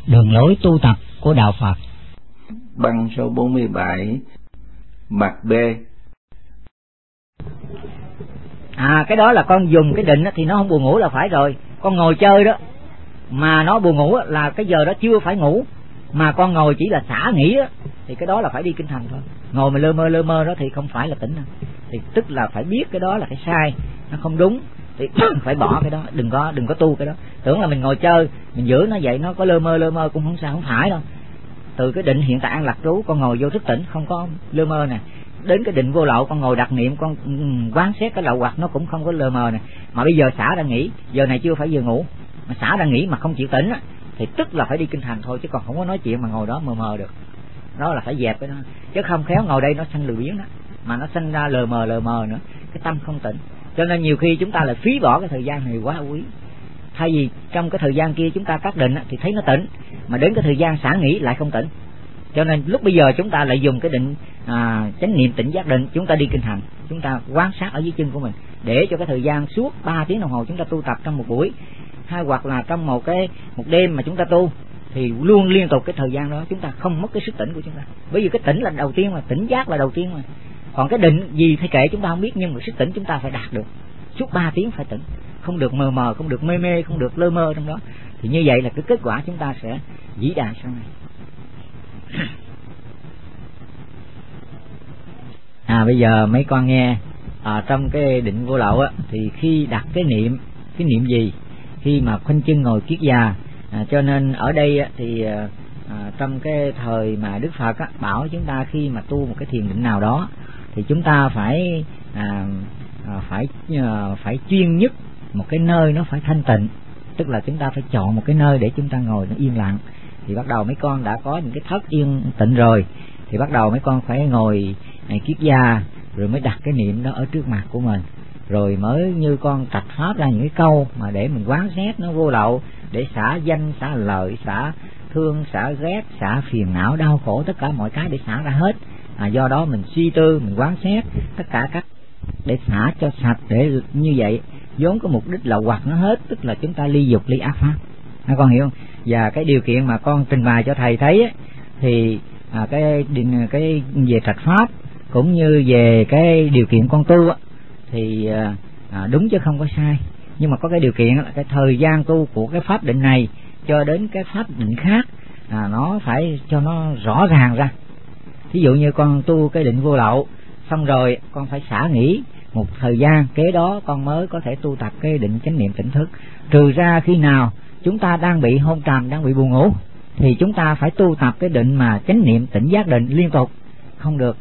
Đường lối tu tập của Đạo Phật. Băng số 47, mặt B. Cái đó là con dùng cái định thì nó không buồn ngủ là phải rồi. Con ngồi chơi đó mà nó buồn ngủ là cái giờ đó chưa phải ngủ, mà con ngồi chỉ là xả nghỉ đó, thì cái đó là phải đi kinh thành thôi. Ngồi mà lơ mơ đó thì không phải là tỉnh đâu. Thì tức là phải biết cái đó là cái sai, nó không đúng thì phải bỏ cái đó, đừng có tu cái đó. Tưởng là mình ngồi chơi mình giữ nó vậy, nó có lơ mơ cũng không sao, không phải đâu. Từ cái định hiện tại an lạc trú con ngồi vô thức tỉnh, không có lơ mơ nè, đến cái định vô lậu con ngồi đặc niệm, con quán xét cái lậu hoặc nó cũng không có lơ mờ nè. Mà bây giờ xả đang nghỉ, giờ này chưa phải giờ ngủ mà xả đang nghỉ mà không chịu tỉnh thì tức là phải đi kinh thành thôi, chứ còn không có nói chuyện mà ngồi đó mờ được. Đó là phải dẹp cái đó, chứ không khéo ngồi đây nó sanh lười biếng đó, mà nó sanh ra lờ mờ nữa, cái tâm không tỉnh. Cho nên nhiều khi chúng ta lại phí bỏ cái thời gian này quá quý. Thay vì trong cái thời gian kia chúng ta tác định thì thấy nó tỉnh, mà đến cái thời gian xả nghỉ lại không tỉnh. Cho nên lúc bây giờ chúng ta lại dùng cái định chánh niệm tỉnh giác định, chúng ta đi kinh hành, chúng ta quan sát ở dưới chân của mình, để cho cái thời gian suốt 3 tiếng đồng hồ chúng ta tu tập trong một buổi, hay hoặc là trong một đêm mà chúng ta tu, thì luôn liên tục cái thời gian đó chúng ta không mất cái sức tỉnh của chúng ta. Bởi vì cái tỉnh là đầu tiên mà, tỉnh giác là đầu tiên mà. Còn cái định gì thì kệ chúng ta không biết, nhưng mà sức tỉnh chúng ta phải đạt được. Suốt 3 tiếng phải tỉnh, không được mờ, không được mê, không được lơ mơ trong đó. Thì như vậy là cái kết quả chúng ta sẽ vĩ đại sau này. Bây giờ mấy con nghe trong cái định vô lậu thì khi đặt cái niệm gì khi mà khoanh chân ngồi kiết già. Cho nên ở đây thì trong cái thời mà Đức Phật bảo chúng ta khi mà tu một cái thiền định nào đó thì chúng ta phải chuyên nhất một cái nơi nó phải thanh tịnh, tức là chúng ta phải chọn một cái nơi để chúng ta ngồi nó yên lặng. Thì bắt đầu mấy con đã có những cái thất yên tịnh rồi, thì bắt đầu mấy con phải ngồi kiết già, rồi mới đặt cái niệm đó ở trước mặt của mình, rồi mới như con trạch pháp ra những cái câu mà để mình quán xét nó vô lậu, để xả danh, xả lợi, xả thương, xả ghét, xả phiền não đau khổ, tất cả mọi cái để xả ra hết. Do đó mình suy tư, mình quán xét tất cả các để xả cho sạch, để như vậy vốn có mục đích là hoặc nó hết, tức là chúng ta ly dục ly ác pháp. Con hiểu không? Và cái điều kiện mà con trình bày cho thầy thấy thì cái về trạch pháp cũng như về cái điều kiện con tu thì đúng chứ không có sai. Nhưng mà có cái điều kiện là cái thời gian tu của cái pháp định này cho đến cái pháp định khác nó phải cho nó rõ ràng ra. Ví dụ như con tu cái định vô lậu xong rồi con phải xả nghỉ một thời gian, kế đó con mới có thể tu tập cái định chánh niệm tỉnh thức. Trừ ra khi nào chúng ta đang bị hôn trầm, đang bị buồn ngủ thì chúng ta phải tu tập cái định mà chánh niệm tỉnh giác định liên tục, không được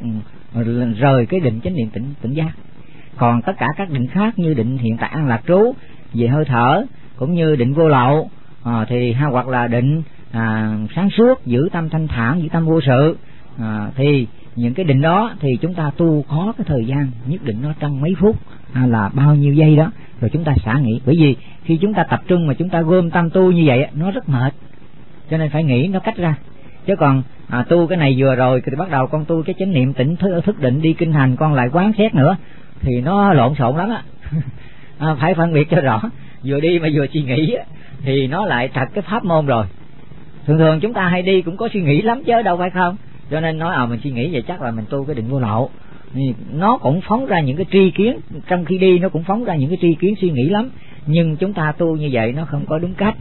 rời cái định chánh niệm tỉnh giác. Còn tất cả các định khác như định hiện tại an lạc trú về hơi thở, cũng như định vô lậu thì hoặc là định sáng suốt, giữ tâm thanh thản, giữ tâm vô sự, thì những cái định đó thì chúng ta tu có cái thời gian nhất định, nó trong mấy phút là bao nhiêu giây đó, rồi chúng ta xả nghỉ. Bởi vì khi chúng ta tập trung mà chúng ta gom tâm tu như vậy nó rất mệt, cho nên phải nghĩ nó cách ra. Chứ còn tu cái này vừa rồi thì bắt đầu con tu cái chánh niệm tỉnh thức định đi kinh hành, con lại quán xét nữa thì nó lộn xộn lắm phải phân biệt cho rõ, vừa đi mà vừa suy nghĩ thì nó lại trật cái pháp môn rồi. Thường chúng ta hay đi cũng có suy nghĩ lắm chứ đâu phải không. Cho nên nói mình suy nghĩ vậy chắc là mình tu cái định vô lậu, nó cũng phóng ra những cái tri kiến, trong khi đi nó cũng phóng ra những cái tri kiến suy nghĩ lắm. Nhưng chúng ta tu như vậy nó không có đúng cách,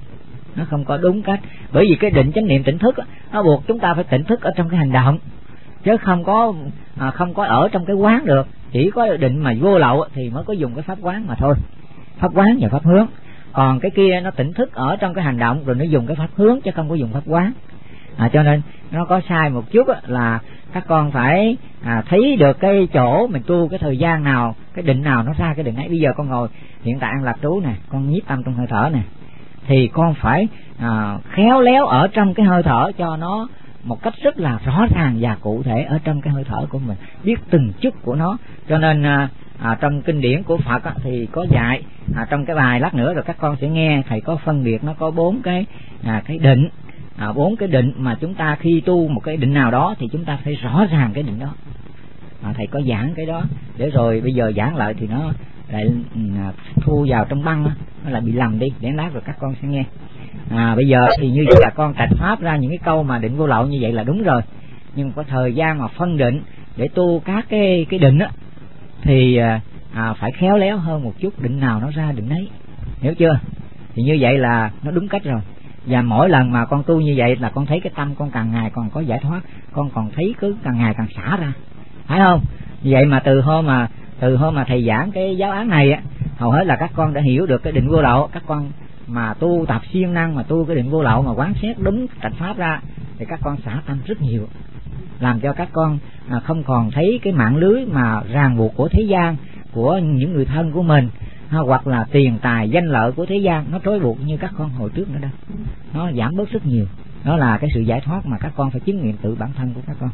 bởi vì cái định chánh niệm tỉnh thức nó buộc chúng ta phải tỉnh thức ở trong cái hành động, chứ không có ở trong cái quán được. Chỉ có định mà vô lậu thì mới có dùng cái pháp quán mà thôi, pháp quán và pháp hướng. Còn cái kia nó tỉnh thức ở trong cái hành động rồi nó dùng cái pháp hướng chứ không có dùng pháp quán. Cho nên nó có sai một chút là các con phải thấy được cái chỗ mình tu cái thời gian nào, cái định nào nó ra cái định ấy. Bây giờ con ngồi hiện tại an lạc trú nè, con nhiếp tâm trong hơi thở nè, thì con phải khéo léo ở trong cái hơi thở cho nó một cách rất là rõ ràng và cụ thể ở trong cái hơi thở của mình, biết từng chút của nó. Cho nên trong kinh điển của Phật thì có dạy trong cái bài lát nữa rồi các con sẽ nghe thầy có phân biệt, nó có 4 cái định, 4 cái định mà chúng ta khi tu một cái định nào đó thì chúng ta phải rõ ràng cái định đó. Thầy có giảng cái đó, để rồi bây giờ giảng lại thì nó lại thu vào trong băng, nó lại bị lầm đi, để lát rồi các con sẽ nghe. Bây giờ thì như vậy là con trạch pháp ra những cái câu mà định vô lậu như vậy là đúng rồi, nhưng có thời gian mà phân định để tu các cái định á thì phải khéo léo hơn một chút, định nào nó ra định ấy, hiểu chưa? Thì như vậy là nó đúng cách rồi. Và mỗi lần mà con tu như vậy là con thấy cái tâm con càng ngày còn có giải thoát, con còn thấy cứ càng ngày càng xả ra, phải không? Vậy mà từ hôm mà thầy giảng cái giáo án này á, hầu hết là các con đã hiểu được cái định vô lậu. Các con mà tu tập siêng năng mà tu cái định vô lậu mà quán xét đúng trạch pháp ra thì các con xả tâm rất nhiều, làm cho các con không còn thấy cái mạng lưới mà ràng buộc của thế gian, của những người thân của mình, hoặc là tiền tài danh lợi của thế gian nó trói buộc như các con hồi trước nữa đâu. Nó giảm bớt rất nhiều. Đó là cái sự giải thoát mà các con phải chứng nghiệm tự bản thân của các con.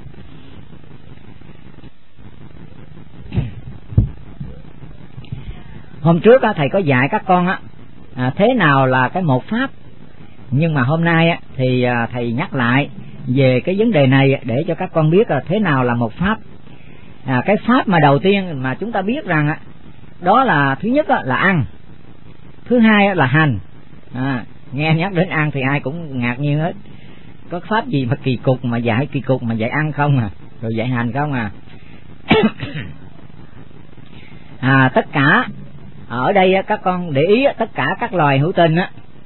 Hôm trước thầy có dạy các con thế nào là cái một pháp, nhưng mà hôm nay thì thầy nhắc lại về cái vấn đề này để cho các con biết là thế nào là một pháp. Cái pháp mà đầu tiên mà chúng ta biết rằng đó là thứ nhất là ăn, thứ hai là hành. Nghe nhắc đến ăn thì ai cũng ngạc nhiên hết. Có pháp gì mà kỳ cục mà dạy ăn không rồi dạy hành không tất cả ở đây các con để ý tất cả các loài hữu tình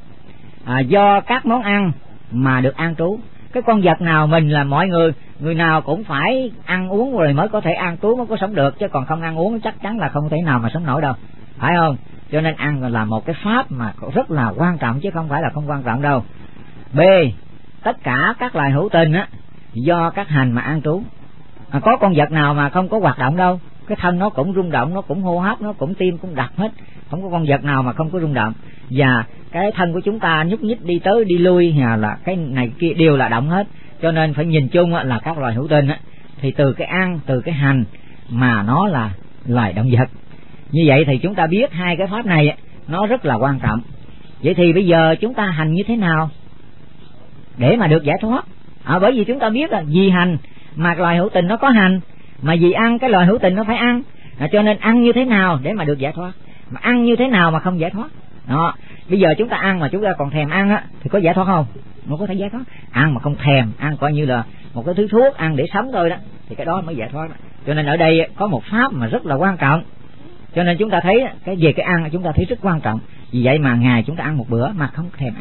do các món ăn mà được an trú. Cái con vật nào mình là mọi người nào cũng phải ăn uống rồi mới có thể an trú, mới có sống được, chứ còn không ăn uống chắc chắn là không thể nào mà sống nổi đâu, phải không? Cho nên ăn là một cái pháp mà rất là quan trọng chứ không phải là không quan trọng đâu. B, tất cả các loài hữu tình do các hành mà an trú. Có con vật nào mà không có hoạt động đâu, cái thân nó cũng rung động, nó cũng hô hấp, nó cũng tim cũng đập hết, không có con vật nào mà không có rung động. Và cái thân của chúng ta nhúc nhích đi tới đi lui là cái này kia đều là động hết. Cho nên phải nhìn chung là các loài hữu tình thì từ cái ăn, từ cái hành mà nó là loài động vật. Như vậy thì chúng ta biết hai cái pháp này nó rất là quan trọng. Vậy thì bây giờ chúng ta hành như thế nào để mà được giải thoát? Bởi vì chúng ta biết là vì hành mà loài hữu tình nó có hành, mà vì ăn cái loài hữu tình nó phải ăn. Cho nên ăn như thế nào để mà được giải thoát, mà ăn như thế nào mà không giải thoát. Đó, bây giờ chúng ta ăn mà chúng ta còn thèm ăn thì có giải thoát không? Nó có thể giải thoát. Ăn mà không thèm, ăn coi như là một cái thứ thuốc, ăn để sống thôi đó, thì cái đó mới giải thoát đó. Cho nên ở đây có một pháp mà rất là quan trọng. Cho nên chúng ta thấy cái về cái ăn chúng ta thấy rất quan trọng. Vì vậy mà ngày chúng ta ăn một bữa mà không thèm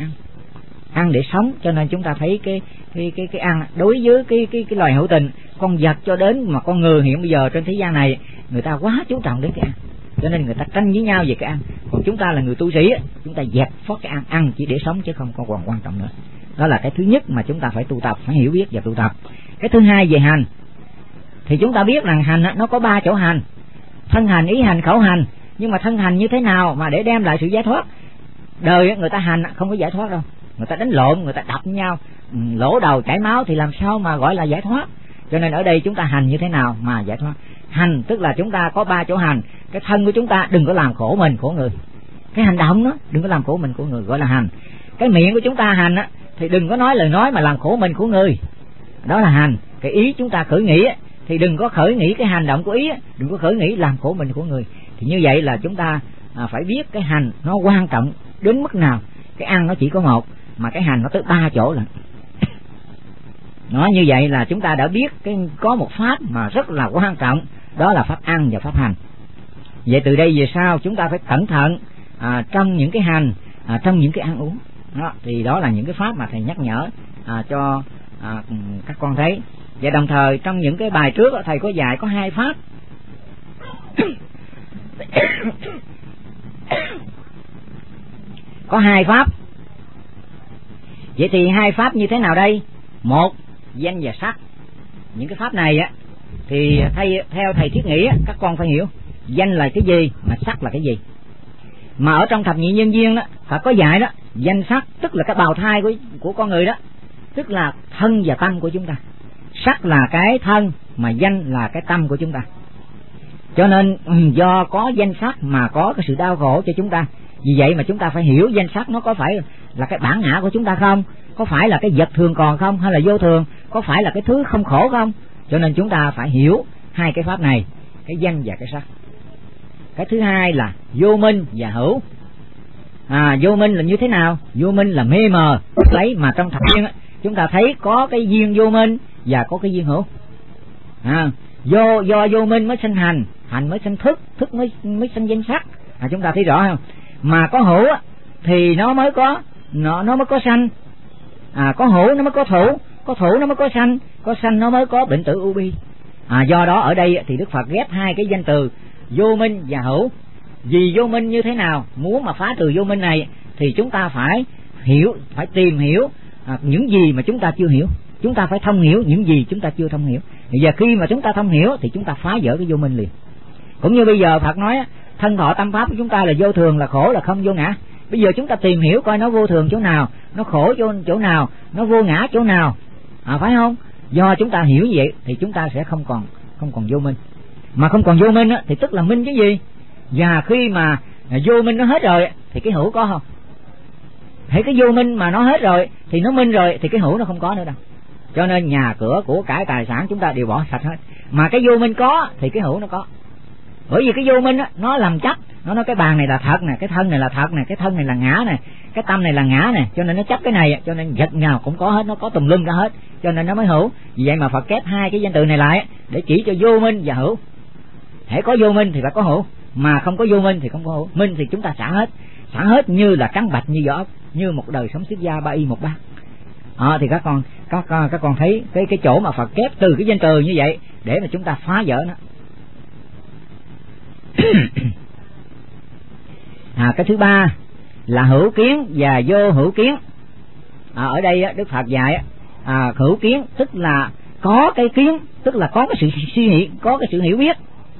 ăn để sống. Cho nên chúng ta thấy cái ăn đối với cái loài hữu tình, con vật cho đến mà con người hiện bây giờ trên thế gian này, người ta quá chú trọng đến cái ăn, cho nên người ta tranh với nhau về cái ăn. Còn chúng ta là người tu sĩ, chúng ta dẹp phớt cái ăn chỉ để sống chứ không còn quan trọng nữa. Đó là cái thứ nhất mà chúng ta phải tu tập, phải hiểu biết và tu tập. Cái thứ hai về hành thì chúng ta biết rằng hành nó có 3 chỗ hành: thân hành, ý hành, khẩu hành. Nhưng mà thân hành như thế nào mà để đem lại sự giải thoát? Đời người ta hành không có giải thoát đâu, người ta đánh lộn, người ta đập nhau, lỗ đầu chảy máu thì làm sao mà gọi là giải thoát? Cho nên ở đây chúng ta hành như thế nào mà giải thoát? Hành tức là chúng ta có 3 chỗ hành. Cái thân của chúng ta đừng có làm khổ mình khổ người, cái hành động đó đừng có làm khổ mình khổ người, gọi là hành. Cái miệng của chúng ta hành thì đừng có nói lời nói mà làm khổ mình khổ người, đó là hành. Cái ý chúng ta khởi nghĩ thì đừng có khởi nghĩ cái hành động của ý, đừng có khởi nghĩ làm khổ mình khổ người. Thì như vậy là chúng ta phải biết cái hành nó quan trọng đến mức nào. Cái ăn nó chỉ có một, mà cái hành nó tới 3 chỗ lận. Nói như vậy là chúng ta đã biết có một pháp mà rất là quan trọng, đó là pháp ăn và pháp hành. Vậy từ đây về sau chúng ta phải cẩn thận trong những cái hành, trong những cái ăn uống. Đó, thì đó là những cái pháp mà thầy nhắc nhở cho các con thấy. Và đồng thời trong những cái bài trước thầy có dạy có 2 pháp. Có 2 pháp. Vậy thì 2 pháp như thế nào đây? Một, danh và sắc. Những cái pháp này thì theo thầy thiết nghĩ các con phải hiểu danh là cái gì mà sắc là cái gì. Mà ở trong thập nhị nhân duyên đó Phật có dạy đó, danh sắc tức là cái bào thai của con người đó, tức là thân và tâm của chúng ta. Sắc là cái thân, mà danh là cái tâm của chúng ta. Cho nên do có danh sắc mà có cái sự đau khổ cho chúng ta. Vì vậy mà chúng ta phải hiểu danh sắc nó có phải là cái bản ngã của chúng ta không, có phải là cái vật thường còn không, hay là vô thường, có phải là cái thứ không khổ không. Cho nên chúng ta phải hiểu 2 cái pháp này, cái danh và cái sắc. Cái thứ hai là vô minh và hữu. Vô minh là như thế nào? Vô minh là mê mờ. Lấy mà trong thập duyên chúng ta thấy có cái duyên vô minh và có cái duyên hữu. Do vô minh mới sinh hành, hành mới sinh thức, thức mới sinh danh sắc. Chúng ta thấy rõ không? Mà có hữu thì nó mới có sanh. Có hữu nó mới có thủ nó mới có sanh nó mới có bệnh tử u bi. Do đó ở đây thì Đức Phật ghép hai cái danh từ vô minh và hữu. Vì vô minh như thế nào? Muốn mà phá trừ vô minh này thì chúng ta phải hiểu, phải tìm hiểu những gì mà chúng ta chưa hiểu. Chúng ta phải thông hiểu những gì chúng ta chưa thông hiểu. Bây giờ khi mà chúng ta thông hiểu thì chúng ta phá vỡ cái vô minh liền. Cũng như bây giờ Phật nói thân thọ tâm pháp của chúng ta là vô thường, là khổ, là không vô ngã. Bây giờ chúng ta tìm hiểu coi nó vô thường chỗ nào, nó khổ chỗ nào, nó vô ngã chỗ nào, phải không? Do chúng ta hiểu như vậy thì chúng ta sẽ không còn vô minh. Mà không còn vô minh thì tức là minh cái gì? Và khi mà vô minh nó hết rồi thì cái hữu có không? Thấy cái vô minh mà nó hết rồi thì nó minh rồi thì cái hữu nó không có nữa đâu. Cho nên nhà cửa của cải tài sản chúng ta đều bỏ sạch hết. Mà cái vô minh có thì cái hữu nó có. Bởi vì cái vô minh nó làm chấp, nó nói cái bàn này là thật nè, cái thân này là thật nè, cái thân này là ngã nè, cái tâm này là ngã nè, cho nên nó chấp cái này, cho nên vật nào cũng có hết, nó có tùm lum ra hết, cho nên nó mới hữu. Vì vậy mà Phật kép hai cái danh từ này lại để chỉ cho vô minh và hữu. Hễ có vô minh thì phải có hữu, mà không có vô minh thì không có hữu. Minh thì chúng ta xả hết như là trắng bạch như vỏ ốc, như một đời sống xuất gia ba y một bát. Thì các con thấy cái chỗ mà Phật kép từ cái danh từ như vậy để mà chúng ta phá vỡ nó. Cái thứ ba là hữu kiến và vô hữu kiến. Ở đây Đức Phật dạy hữu kiến tức là có cái kiến, tức là có cái sự suy nghĩ, có cái sự hiểu biết.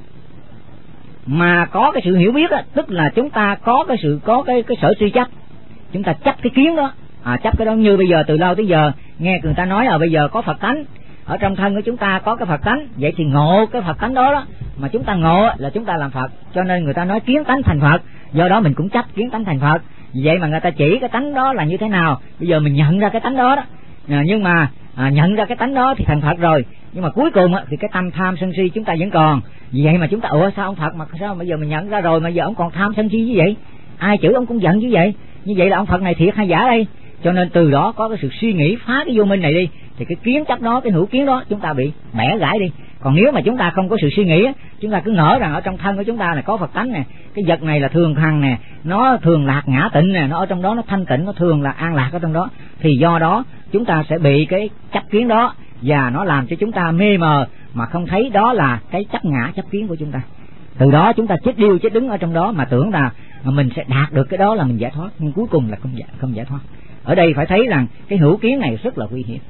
Mà có cái sự hiểu biết tức là chúng ta có cái sở suy chấp. Chúng ta chấp cái kiến đó, chấp cái đó. Như bây giờ từ lâu tới giờ nghe người ta nói bây giờ có Phật tánh ở trong thân của chúng ta, có cái Phật tánh, vậy thì ngộ cái Phật tánh đó mà chúng ta ngộ là chúng ta làm Phật, cho nên người ta nói kiến tánh thành Phật. Do đó mình cũng chấp kiến tánh thành Phật. Vậy mà người ta chỉ cái tánh đó là như thế nào, bây giờ mình nhận ra cái tánh đó nhưng mà nhận ra cái tánh đó thì thành Phật rồi, nhưng mà cuối cùng thì cái tâm tham sân si chúng ta vẫn còn. Vì vậy mà chúng ta sao ông Phật mà sao bây giờ mình nhận ra rồi mà giờ ông còn tham sân si như vậy, ai chửi ông cũng giận như vậy là ông Phật này thiệt hay giả đây? Cho nên từ đó có cái sự suy nghĩ phá cái vô minh này đi, thì cái kiến chấp đó, cái hữu kiến đó chúng ta bị bẻ gãy đi. Còn nếu mà chúng ta không có sự suy nghĩ, chúng ta cứ ngỡ rằng ở trong thân của chúng ta này có Phật tánh nè, cái vật này là thường hằng nè, nó thường lạc ngã tịnh nè, nó ở trong đó nó thanh tịnh, nó thường là an lạc ở trong đó, thì do đó chúng ta sẽ bị cái chấp kiến đó và nó làm cho chúng ta mê mờ mà không thấy đó là cái chấp ngã chấp kiến của chúng ta. Từ đó chúng ta chết điêu chết đứng ở trong đó mà tưởng là mình sẽ đạt được cái đó là mình giải thoát, nhưng cuối cùng là không giải thoát. Ở đây phải thấy rằng cái hữu kiến này rất là nguy hiểm.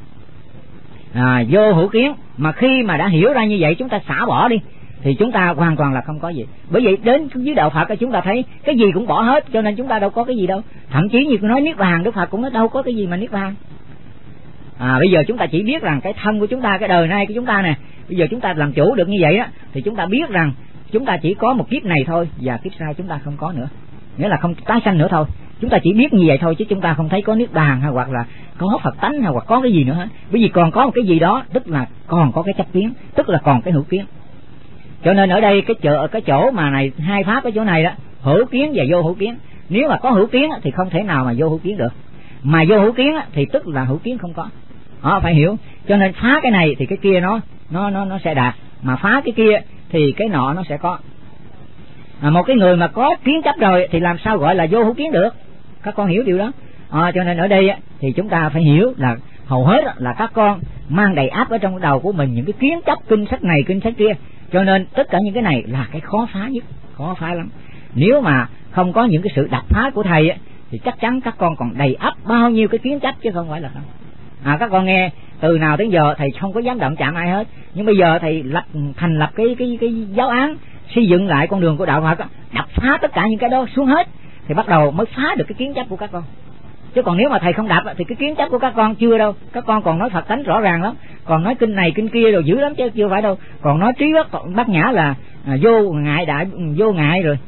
Vô hữu kiến mà khi mà đã hiểu ra như vậy chúng ta xả bỏ đi thì chúng ta hoàn toàn là không có gì. Bởi vậy đến dưới đạo Phật chúng ta thấy cái gì cũng bỏ hết, cho nên chúng ta đâu có cái gì đâu. Thậm chí như nói niết bàn, Đức Phật cũng nói đâu có cái gì mà niết bàn. Bây giờ chúng ta chỉ biết rằng cái thân của chúng ta, cái đời nay của chúng ta nè, bây giờ chúng ta làm chủ được như vậy á thì chúng ta biết rằng chúng ta chỉ có một kiếp này thôi và kiếp sau chúng ta không có nữa, nghĩa là không tái sanh nữa thôi. Chúng ta chỉ biết như vậy thôi chứ chúng ta không thấy có niết bàn hay hoặc là có Phật tánh hay hoặc có cái gì nữa hết. Bởi vì còn có một cái gì đó, tức là còn có cái chấp kiến, tức là còn cái hữu kiến. Cho nên ở đây cái chỗ mà này hai pháp ở chỗ này đó, hữu kiến và vô hữu kiến. Nếu mà có hữu kiến thì không thể nào mà vô hữu kiến được, mà vô hữu kiến thì tức là hữu kiến không có. Phải hiểu. Cho nên phá cái này thì cái kia nó sẽ đạt, mà phá cái kia thì cái nọ nó sẽ có. Một cái người mà có kiến chấp rồi thì làm sao gọi là vô hữu kiến được? Các con hiểu điều đó. Cho nên ở đây thì chúng ta phải hiểu là hầu hết là các con mang đầy áp ở trong đầu của mình những cái kiến chấp kinh sách này kinh sách kia, cho nên tất cả những cái này là cái khó phá nhất, khó phá lắm. Nếu mà không có những cái sự đập phá của thầy thì chắc chắn các con còn đầy áp bao nhiêu cái kiến chấp chứ không phải là không. Các con nghe từ nào đến giờ thầy không có dám động chạm ai hết, nhưng bây giờ thầy thành lập cái giáo án xây dựng lại con đường của đạo Phật, đập phá tất cả những cái đó xuống hết thì bắt đầu mới phá được cái kiến chấp của các con. Chứ còn nếu mà thầy không đập thì cái kiến chấp của các con chưa đâu. Các con còn nói Phật tánh rõ ràng lắm, còn nói kinh này kinh kia rồi dữ lắm chứ chưa phải đâu. Còn nói trí bát nhã là vô ngại đại vô ngại rồi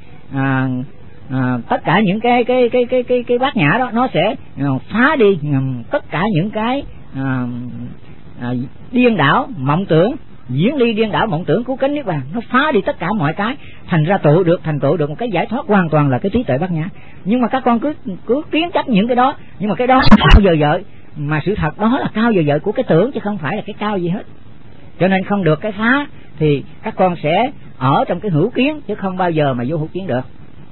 tất cả những cái bát nhã đó nó sẽ phá đi tất cả những cái điên đảo mộng tưởng diễn ly điên đảo mộng tưởng cứu cánh niết bàn, nó phá đi tất cả mọi cái, thành ra thành tựu được một cái giải thoát hoàn toàn là cái trí tuệ bát nhã. Nhưng mà các con cứ kiến chấp những cái đó, nhưng mà cái đó cao vời vợi, mà sự thật đó là cao vời vợi của cái tưởng chứ không phải là cái cao gì hết. Cho nên không được cái phá thì các con sẽ ở trong cái hữu kiến chứ không bao giờ mà vô hữu kiến được.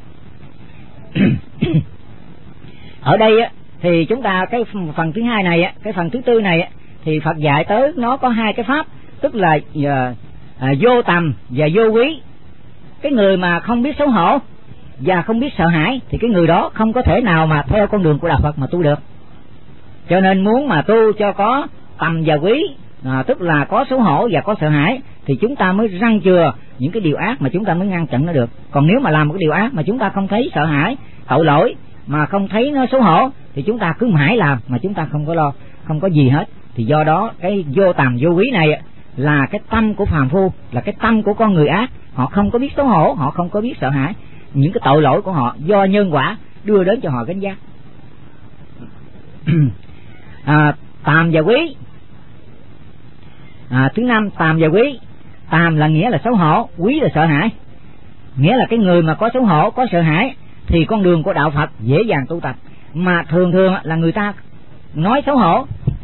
Ở đây thì chúng ta cái phần thứ hai này, cái phần thứ tư này thì Phật dạy tới nó có hai cái pháp, tức là vô tầm và vô quý. Cái người mà không biết xấu hổ và không biết sợ hãi thì cái người đó không có thể nào mà theo con đường của đạo Phật mà tu được. Cho nên muốn mà tu cho có tầm và quý, tức là có xấu hổ và có sợ hãi, thì chúng ta mới răng chừa những cái điều ác mà chúng ta mới ngăn chặn nó được. Còn nếu mà làm một cái điều ác mà chúng ta không thấy sợ hãi, tội lỗi, mà không thấy nó xấu hổ, thì chúng ta cứ mãi làm mà chúng ta không có lo, không có gì hết. Thì do đó cái vô tầm vô quý này là cái tâm của phàm phu, là cái tâm của con người ác. Họ không có biết xấu hổ, họ không có biết sợ hãi, những cái tội lỗi của họ do nhân quả đưa đến cho họ gánh vác. Tàm và quý. Thứ năm, tàm và quý. Tàm là nghĩa là xấu hổ, quý là sợ hãi. Nghĩa là cái người mà có xấu hổ, có sợ hãi thì con đường của đạo Phật dễ dàng tu tập. Mà thường thường là người ta nói xấu hổ,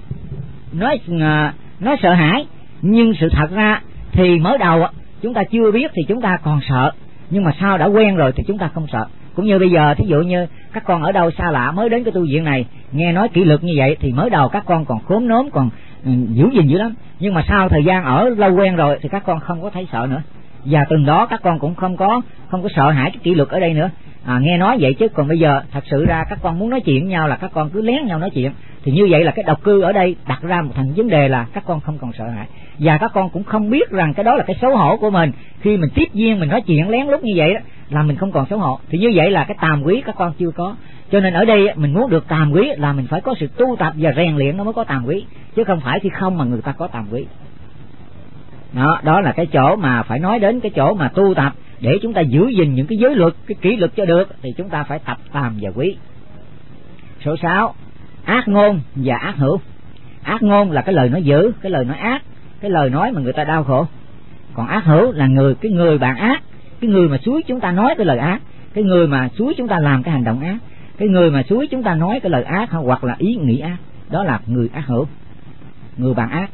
nói sợ hãi, nhưng sự thật ra thì mới đầu chúng ta chưa biết thì chúng ta còn sợ, nhưng mà sau đã quen rồi thì chúng ta không sợ. Cũng như bây giờ thí dụ như các con ở đâu xa lạ mới đến cái tu viện này, nghe nói kỷ luật như vậy thì mới đầu các con còn khốn nốm, còn giữ gìn dữ lắm, nhưng mà sau thời gian ở lâu quen rồi thì các con không có thấy sợ nữa, và từng đó các con cũng không có sợ hãi cái kỷ luật ở đây nữa. Nghe nói vậy chứ còn bây giờ thật sự ra các con muốn nói chuyện với nhau là các con cứ lén nhau nói chuyện, thì như vậy là cái độc cư ở đây đặt ra một thành vấn đề là các con không còn sợ hãi, và các con cũng không biết rằng cái đó là cái xấu hổ của mình. Khi mình tiếp duyên mình nói chuyện lén lút như vậy đó là mình không còn xấu hổ, thì như vậy là cái tàm quý các con chưa có. Cho nên ở đây mình muốn được tàm quý là mình phải có sự tu tập và rèn luyện nó mới có tàm quý, chứ không phải thì không mà người ta có tàm quý. Đó là cái chỗ mà phải nói đến cái chỗ mà tu tập để chúng ta giữ gìn những cái giới luật, cái kỷ luật cho được, thì chúng ta phải tập tàm và quý. Số 6, ác ngôn và ác hữu. Ác ngôn là cái lời nói dữ, cái lời nói ác, cái lời nói mà người ta đau khổ. Còn ác hữu là cái người bạn ác, cái người mà xúi chúng ta nói cái lời ác, cái người mà xúi chúng ta làm cái hành động ác, cái người mà xúi chúng ta nói cái lời ác hoặc là ý nghĩ ác, đó là người ác hữu, người bạn ác.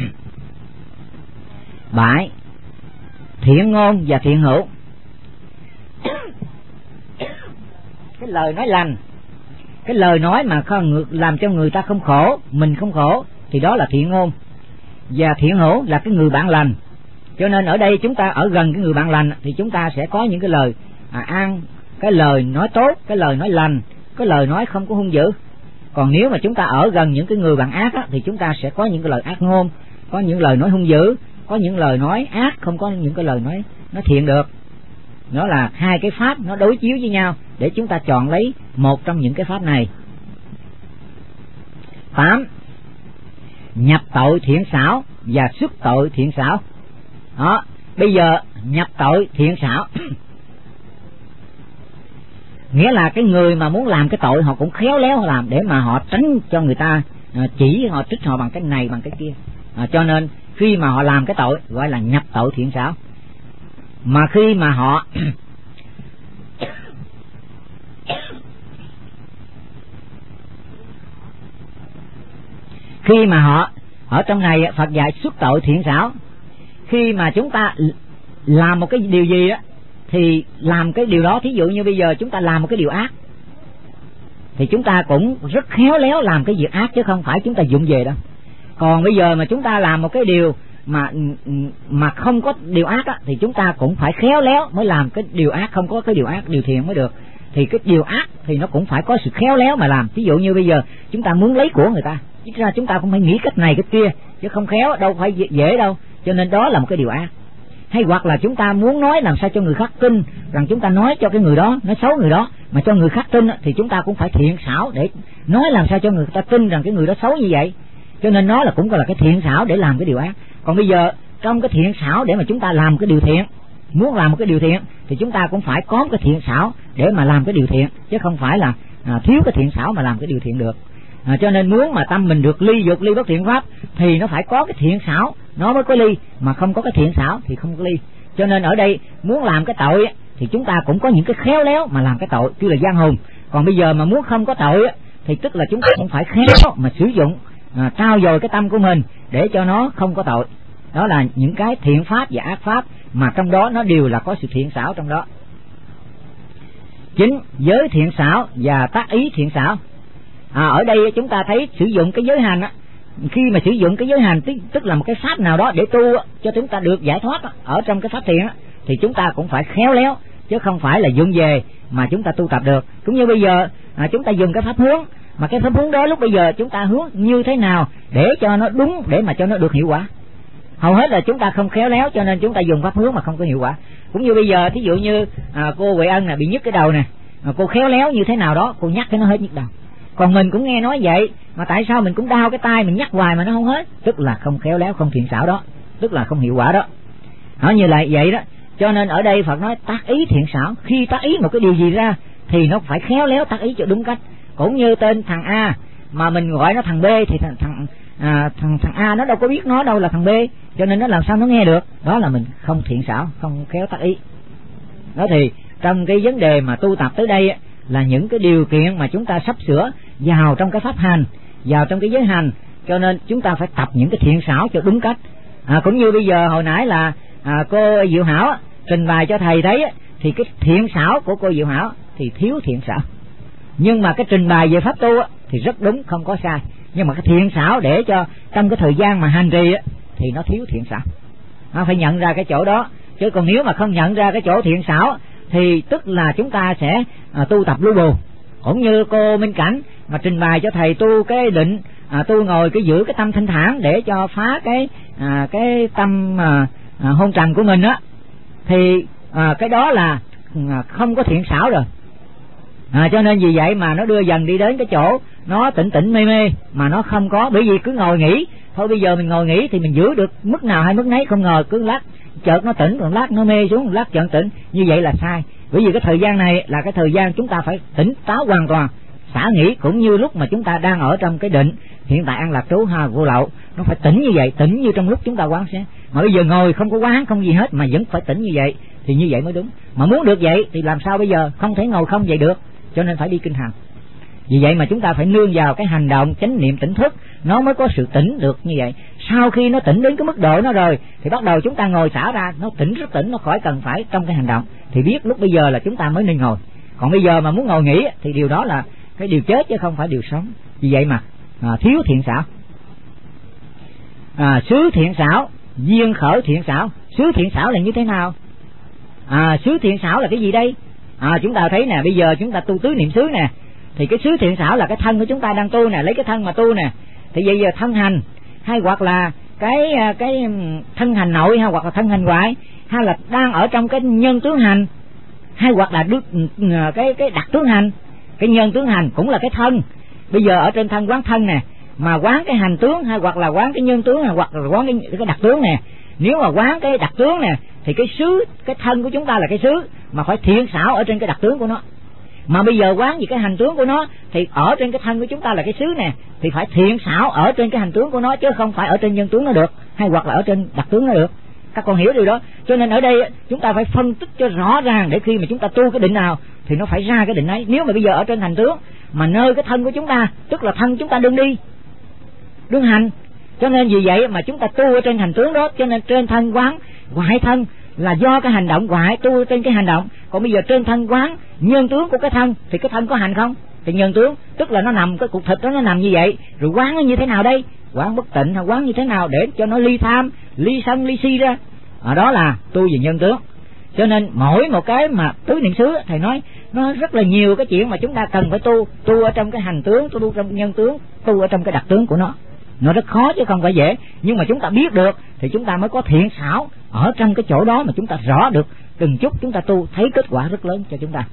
7, thiện ngôn và thiện hữu. Cái lời nói lành, cái lời nói mà làm cho người ta không khổ, mình không khổ, thì đó là thiện ngôn. Và thiện hữu là cái người bạn lành. Cho nên ở đây chúng ta ở gần cái người bạn lành thì chúng ta sẽ có những cái lời cái lời nói tốt, cái lời nói lành, cái lời nói không có hung dữ. Còn nếu mà chúng ta ở gần những cái người bạn ác thì chúng ta sẽ có những cái lời ác ngôn, có những lời nói hung dữ, có những lời nói ác, không có những cái lời nói thiện được. Đó là hai cái pháp nó đối chiếu với nhau để chúng ta chọn lấy một trong những cái pháp này. 8, nhập tội thiện xảo và xuất tội thiện xảo. Đó, bây giờ nhập tội thiện xảo nghĩa là cái người mà muốn làm cái tội họ cũng khéo léo họ làm để mà họ tránh cho người ta chỉ họ trích họ bằng cái này bằng cái kia. Cho nên khi mà họ làm cái tội gọi là nhập tội thiện xảo. Mà khi mà họ ở trong này Phật dạy xuất tội thiện xảo. Khi mà chúng ta làm một cái điều gì đó thì làm cái điều đó, thí dụ như bây giờ chúng ta làm một cái điều ác thì chúng ta cũng rất khéo léo làm cái việc ác chứ không phải chúng ta vụng về đâu. Còn bây giờ mà chúng ta làm một cái điều mà không có điều ác thì chúng ta cũng phải khéo léo mới làm cái điều ác, không có cái điều ác, điều thiện mới được. Thì cái điều ác thì nó cũng phải có sự khéo léo mà làm. Ví dụ như bây giờ chúng ta muốn lấy của người ta, ít ra chúng ta cũng phải nghĩ cách này cách kia chứ không khéo đâu phải dễ đâu. Cho nên đó là một cái điều ác. Hay hoặc là chúng ta muốn nói làm sao cho người khác tin rằng chúng ta nói cho cái người đó, nói xấu người đó mà cho người khác tin thì chúng ta cũng phải thiện xảo để nói làm sao cho người ta tin rằng cái người đó xấu như vậy. Cho nên nó là cũng là cái thiện xảo để làm cái điều ác. Còn bây giờ trong cái thiện xảo để mà chúng ta làm cái điều thiện, muốn làm một cái điều thiện thì chúng ta cũng phải có một cái thiện xảo để mà làm cái điều thiện, chứ không phải là thiếu cái thiện xảo mà làm cái điều thiện được. Cho nên muốn mà tâm mình được ly dục ly bất thiện pháp thì nó phải có cái thiện xảo nó mới có ly, mà không có cái thiện xảo thì không có ly. Cho nên ở đây muốn làm cái tội thì chúng ta cũng có những cái khéo léo mà làm cái tội, chứ là gian hùng. Còn bây giờ mà muốn không có tội thì tức là chúng ta cũng phải khéo mà sử dụng, trao dồi cái tâm của mình để cho nó không có tội. Đó là những cái thiện pháp và ác pháp, mà trong đó nó đều là có sự thiện xảo trong đó. Chính giới thiện xảo và tác ý thiện xảo. Ở đây chúng ta thấy sử dụng cái giới hành khi mà sử dụng cái giới hành tức là một cái pháp nào đó để tu cho chúng ta được giải thoát ở trong cái pháp thiện thì chúng ta cũng phải khéo léo, chứ không phải là dụng về mà chúng ta tu tập được. Cũng như bây giờ chúng ta dùng cái pháp hướng, mà cái pháp hướng đó lúc bây giờ chúng ta hướng như thế nào để cho nó đúng, để mà cho nó được hiệu quả. Hầu hết là chúng ta không khéo léo, cho nên chúng ta dùng pháp hướng mà không có hiệu quả. Cũng như bây giờ thí dụ như cô Huệ Ân bị nhức cái đầu nè, cô khéo léo như thế nào đó cô nhắc cái nó hết nhức đầu. Còn mình cũng nghe nói vậy mà tại sao mình cũng đau cái tai, mình nhắc hoài mà nó không hết, tức là không khéo léo, không thiện xảo đó, tức là không hiệu quả đó. Nó như là vậy đó. Cho nên ở đây Phật nói tác ý thiện xảo, khi tác ý một cái điều gì ra thì nó phải khéo léo tác ý cho đúng cách. Cũng như tên thằng A mà mình gọi nó thằng B thì thằng A nó đâu có biết nó đâu là thằng B, cho nên nó làm sao nó nghe được. Đó là mình không thiện xảo, không khéo tác ý. Đó thì trong cái vấn đề mà tu tập tới đây là những cái điều kiện mà chúng ta sắp sửa vào trong cái pháp hành, vào trong cái giới hành, cho nên chúng ta phải tập những cái thiện xảo cho đúng cách. Cũng như bây giờ hồi nãy là cô Diệu Hảo trình bày cho thầy thấy thì cái thiện xảo của cô Diệu Hảo thì thiếu thiện xảo, nhưng mà cái trình bày về pháp tu thì rất đúng, không có sai. Nhưng mà cái thiện xảo để cho trong cái thời gian mà hành trì thì nó thiếu thiện xảo. Phải nhận ra cái chỗ đó, chứ còn nếu mà không nhận ra cái chỗ thiện xảo thì tức là chúng ta sẽ tu tập lưu bù. Cũng như cô Minh Cảnh mà trình bày cho thầy tu cái định, tu ngồi cái giữ cái tâm thanh thản để cho phá cái tâm hôn trầm của mình thì cái đó là không có thiện xảo rồi. Cho nên vì vậy mà nó đưa dần đi đến cái chỗ nó tỉnh mê mê mà nó không có, bởi vì cứ ngồi nghỉ thôi. Bây giờ mình ngồi nghỉ thì mình giữ được mức nào hay mức nấy, không ngờ cứ lát chợt nó tỉnh, còn lát nó mê xuống, lát chợt tỉnh, như vậy là sai. Bởi vì cái thời gian này là cái thời gian chúng ta phải tỉnh táo hoàn toàn, xả nghỉ. Cũng như lúc mà chúng ta đang ở trong cái định hiện tại an lạc trú vô lậu, nó phải tỉnh như vậy, tỉnh như trong lúc chúng ta quán xét. Mà bây giờ ngồi không có quán không gì hết mà vẫn phải tỉnh như vậy thì như vậy mới đúng. Mà muốn được vậy thì làm sao bây giờ, không thể ngồi không vậy được, cho nên phải đi kinh hành. Vì vậy mà chúng ta phải nương vào cái hành động chánh niệm tỉnh thức, nó mới có sự tỉnh được như vậy. Sau khi nó tỉnh đến cái mức độ nó rồi thì bắt đầu chúng ta ngồi xả ra, nó tỉnh rất tỉnh, nó khỏi cần phải trong cái hành động, thì biết lúc bây giờ là chúng ta mới nên ngồi. Còn bây giờ mà muốn ngồi nghỉ thì điều đó là cái điều chết chứ không phải điều sống. Vì vậy mà thiếu thiện xảo. Xứ thiện xảo, duyên khởi thiện xảo. Xứ thiện xảo là như thế nào? Xứ thiện xảo là cái gì đây? Chúng ta thấy nè, bây giờ chúng ta tu tứ niệm xứ nè, thì cái xứ thiện xảo là cái thân của chúng ta đang tu nè, lấy cái thân mà tu nè. Thì bây giờ thân hành, hay hoặc là cái thân hành nội, hay hoặc là thân hành ngoại, hay là đang ở trong cái nhân tướng hành, hay hoặc là cái đặc tướng hành. Cái nhân tướng hành cũng là cái thân. Bây giờ ở trên thân quán thân nè, mà quán cái hành tướng, hay hoặc là quán cái nhân tướng, hay hoặc là quán cái đặc tướng nè. Nếu mà quán cái đặc tướng nè thì cái xứ, cái thân của chúng ta là cái xứ, mà phải thiện xảo ở trên cái đặc tướng của nó. Mà bây giờ quán gì cái hành tướng của nó thì ở trên cái thân của chúng ta là cái xứ nè, thì phải thiện xảo ở trên cái hành tướng của nó, chứ không phải ở trên nhân tướng nó được, hay hoặc là ở trên đặc tướng nó được. Các con hiểu điều đó. Cho nên ở đây chúng ta phải phân tích cho rõ ràng, để khi mà chúng ta tu cái định nào thì nó phải ra cái định ấy. Nếu mà bây giờ ở trên hành tướng mà nơi cái thân của chúng ta, tức là thân chúng ta đương đi, đương hành, cho nên vì vậy mà chúng ta tu ở trên hành tướng đó. Cho nên trên thân quán ngoại thân là do cái hành động ngoại, tu trên cái hành động. Còn bây giờ trên thân quán nhân tướng của cái thân thì cái thân có hành không? Thì nhân tướng tức là nó nằm, cái cục thịt đó nó nằm như vậy. Rồi quán nó như thế nào đây? Quán bất tịnh hay quán như thế nào để cho nó ly tham, ly sân, ly si ra? Đó là tu về nhân tướng. Cho nên mỗi một cái mà tứ niệm xứ thầy nói nó rất là nhiều cái chuyện mà chúng ta cần phải tu ở trong cái hành tướng, tu trong nhân tướng, tu ở trong cái đặc tướng của nó. Nó rất khó chứ không phải dễ, nhưng mà chúng ta biết được thì chúng ta mới có thiện xảo ở trong cái chỗ đó, mà chúng ta rõ được từng chút chúng ta tu thấy kết quả rất lớn cho chúng ta.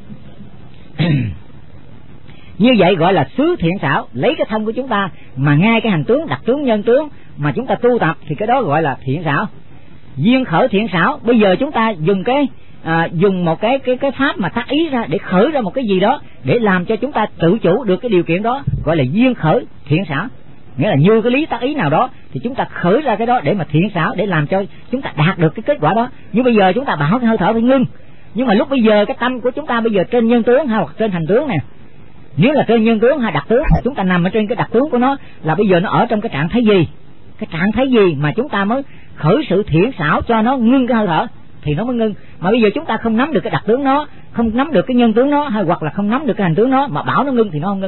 Như vậy gọi là xứ thiện xảo, lấy cái thân của chúng ta mà ngay cái hành tướng, đặc tướng, nhân tướng mà chúng ta tu tập thì cái đó gọi là thiện xảo. Duyên khởi thiện xảo, bây giờ chúng ta dùng một cái pháp mà tác ý ra để khởi ra một cái gì đó để làm cho chúng ta tự chủ được cái điều kiện đó, gọi là duyên khởi thiện xảo. Nghĩa là như cái lý tác ý nào đó thì chúng ta khởi ra cái đó để mà thiện xảo, để làm cho chúng ta đạt được cái kết quả đó. Nhưng bây giờ chúng ta bảo cái hơi thở phải ngưng, nhưng mà lúc bây giờ cái tâm của chúng ta bây giờ trên nhân tướng hay hoặc trên hành tướng nè, nếu là trên nhân tướng hay đặc tướng, chúng ta nằm ở trên cái đặc tướng của nó, là bây giờ nó ở trong cái trạng thái gì, cái trạng thái gì mà chúng ta mới khởi sự thiện xảo cho nó ngưng cái hơi thở thì nó mới ngưng. Mà bây giờ chúng ta không nắm được cái đặc tướng nó, không nắm được cái nhân tướng nó, hay hoặc là không nắm được cái hành tướng nó, mà bảo nó ngưng thì nó không ngưng.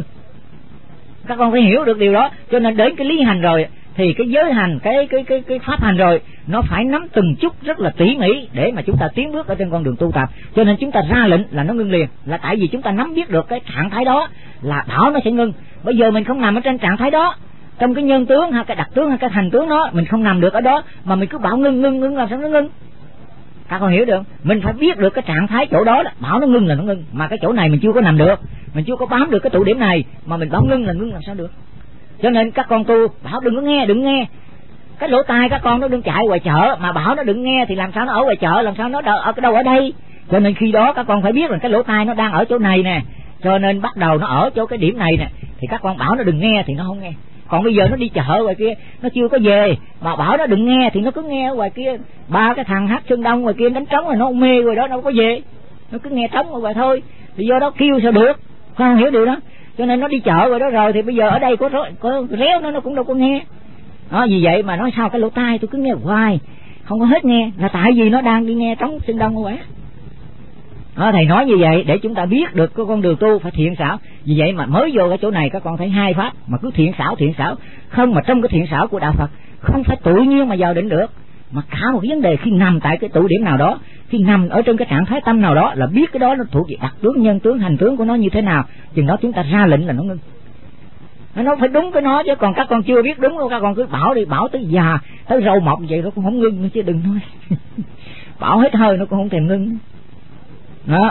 Các con phải hiểu được điều đó. Cho nên đến cái lý hành rồi thì cái giới hành, cái pháp hành rồi, nó phải nắm từng chút rất là tỉ mỉ để mà chúng ta tiến bước ở trên con đường tu tập. Cho nên chúng ta ra lệnh là nó ngưng liền, là tại vì chúng ta nắm biết được cái trạng thái đó là bảo nó sẽ ngưng. Bây giờ mình không nằm ở trên trạng thái đó, trong cái nhân tướng hay cái đặc tướng hay cái hành tướng nó, mình không nằm được ở đó mà mình cứ bảo ngưng làm sao nó ngưng. Các con hiểu được? Mình phải biết được cái trạng thái chỗ đó, bảo nó ngưng là nó ngưng, mà cái chỗ này mình chưa có nằm được, mình chưa có bám được cái tụ điểm này, mà mình bảo ngưng là ngưng làm sao được. Cho nên các con tu bảo đừng có nghe, đừng nghe. Cái lỗ tai các con nó đừng chạy ngoài chợ, mà bảo nó đừng nghe thì làm sao nó ở ngoài chợ, làm sao nó đâu ở đây. Cho nên khi đó các con phải biết là cái lỗ tai nó đang ở chỗ này nè, cho nên bắt đầu nó ở chỗ cái điểm này nè, thì các con bảo nó đừng nghe thì nó không nghe. Còn bây giờ nó đi chợ ngoài kia, nó chưa có về, mà bảo nó đừng nghe thì nó cứ nghe ở ngoài kia. Ba cái thằng hát Sơn Đông ngoài kia đánh trống rồi nó mê rồi đó, đâu có về, nó cứ nghe trống ở ngoài thôi. Thì do đó kêu sao được, không hiểu điều đó. Cho nên nó đi chợ rồi đó, rồi thì bây giờ ở đây có réo nó cũng đâu có nghe. Vì vậy mà nói sao cái lỗ tai tôi cứ nghe hoài không có hết nghe, là tại vì nó đang đi nghe trống Sơn Đông ở ngoài. Thầy nói như vậy để chúng ta biết được cái con đường tu phải thiện xảo. Vì vậy mà mới vô cái chỗ này các con thấy hai pháp mà cứ thiện xảo không, mà trong cái thiện xảo của đạo Phật không phải tự nhiên mà vào định được, mà cả một cái vấn đề khi nằm tại cái tụ điểm nào đó, khi nằm ở trên cái trạng thái tâm nào đó là biết cái đó nó thuộc về đặc tướng, nhân tướng, hành tướng của nó như thế nào, chừng đó chúng ta ra lệnh là nó ngưng. Nó phải đúng cái nó, chứ còn các con chưa biết đúng đâu, các con cứ bảo đi, bảo tới già tới râu mọc vậy nó cũng không ngưng nữa, chứ đừng nói bảo hết hơi nó cũng không thèm ngưng đó.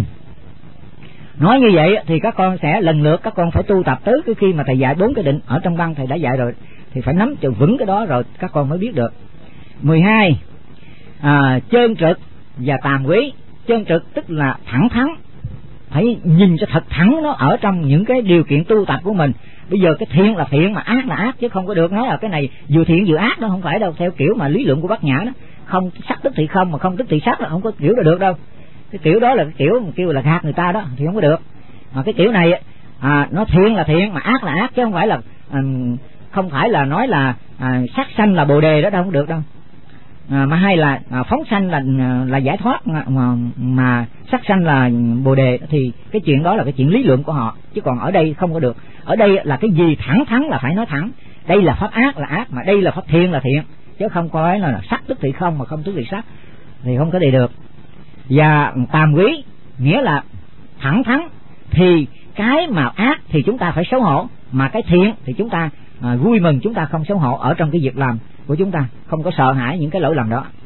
Nói như vậy thì các con sẽ lần lượt các con phải tu tập tới cái khi mà thầy dạy 4 cái định ở trong văn thầy đã dạy rồi, thì phải nắm cho vững cái đó rồi các con mới biết được. 12. Trơn trực và tàm quý. Trơn trực tức là thẳng thắn, phải nhìn cho thật thẳng nó ở trong những cái điều kiện tu tập của mình. Bây giờ cái thiện là thiện mà ác là ác, chứ không có được nói là cái này vừa thiện vừa ác, đó không phải đâu, theo kiểu mà lý luận của Bát Nhã đó. Không sắc tức thì không, mà không tức thì sắc là không có kiểu là được đâu. Cái kiểu đó là cái kiểu mà kêu là gạt người ta đó thì không có được. Mà cái kiểu này nó thiện là thiện mà ác là ác, chứ không phải là nói là sát sanh là bồ đề đó, đâu không được đâu. Mà hay là phóng sanh là giải thoát, mà sát sanh là bồ đề, thì cái chuyện đó là cái chuyện lý luận của họ, chứ còn ở đây không có được. Ở đây là cái gì thẳng thắn là phải nói thẳng, đây là pháp ác là ác, mà đây là pháp thiện là thiện, chứ không có nói là sắc tức thì không mà không tức thì sắc, thì không có đi được. Và tàm quý nghĩa là thẳng thắn, thì cái mà ác thì chúng ta phải xấu hổ, mà cái thiện thì chúng ta vui mừng, chúng ta không xấu hổ ở trong cái việc làm của chúng ta, không có sợ hãi những cái lỗi lầm đó.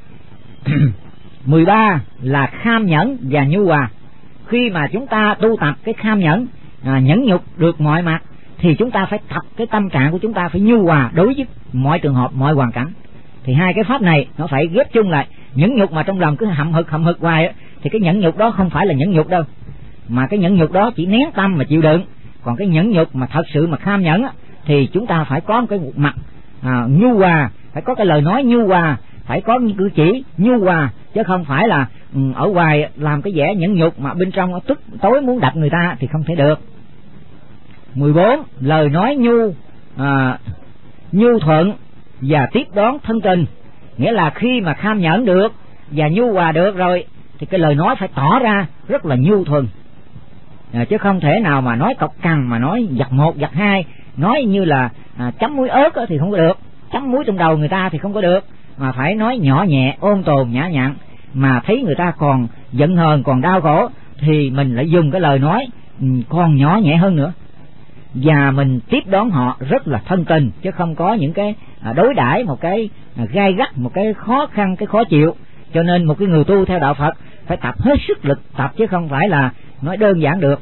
13 là kham nhẫn và nhu hòa. Khi mà chúng ta tu tập cái kham nhẫn, nhẫn nhục được mọi mặt, thì chúng ta phải tập cái tâm trạng của chúng ta phải nhu hòa đối với mọi trường hợp, mọi hoàn cảnh. Thì hai cái pháp này nó phải ghép chung lại. Nhẫn nhục mà trong lòng cứ hậm hực hoài thì cái nhẫn nhục đó không phải là nhẫn nhục đâu, mà cái nhẫn nhục đó chỉ nén tâm mà chịu đựng. Còn cái nhẫn nhục mà thật sự mà kham nhẫn thì chúng ta phải có một cái mặt nhu hòa, phải có cái lời nói nhu hòa, phải có những cử chỉ nhu hòa, chứ không phải là ở ngoài làm cái vẻ nhẫn nhục mà bên trong tức tối muốn đập người ta thì không thể được. 14 lời nói nhu thuận và tiếp đón thân tình. Nghĩa là khi mà kham nhẫn được và nhu hòa được rồi thì cái lời nói phải tỏ ra rất là nhu thuận, chứ không thể nào mà nói cộc cằn, mà nói giật một giật hai, nói như là chấm muối ớt thì không có được, chấm muối trong đầu người ta thì không có được, mà phải nói nhỏ nhẹ, ôn tồn, nhã nhặn. Mà thấy người ta còn giận hờn, còn đau khổ thì mình lại dùng cái lời nói còn nhỏ nhẹ hơn nữa, và mình tiếp đón họ rất là thân tình, chứ không có những cái đối đãi một cái gai gắt, một cái khó khăn, cái khó chịu. Cho nên một cái người tu theo đạo Phật phải tập hết sức lực tập, chứ không phải là nói đơn giản được.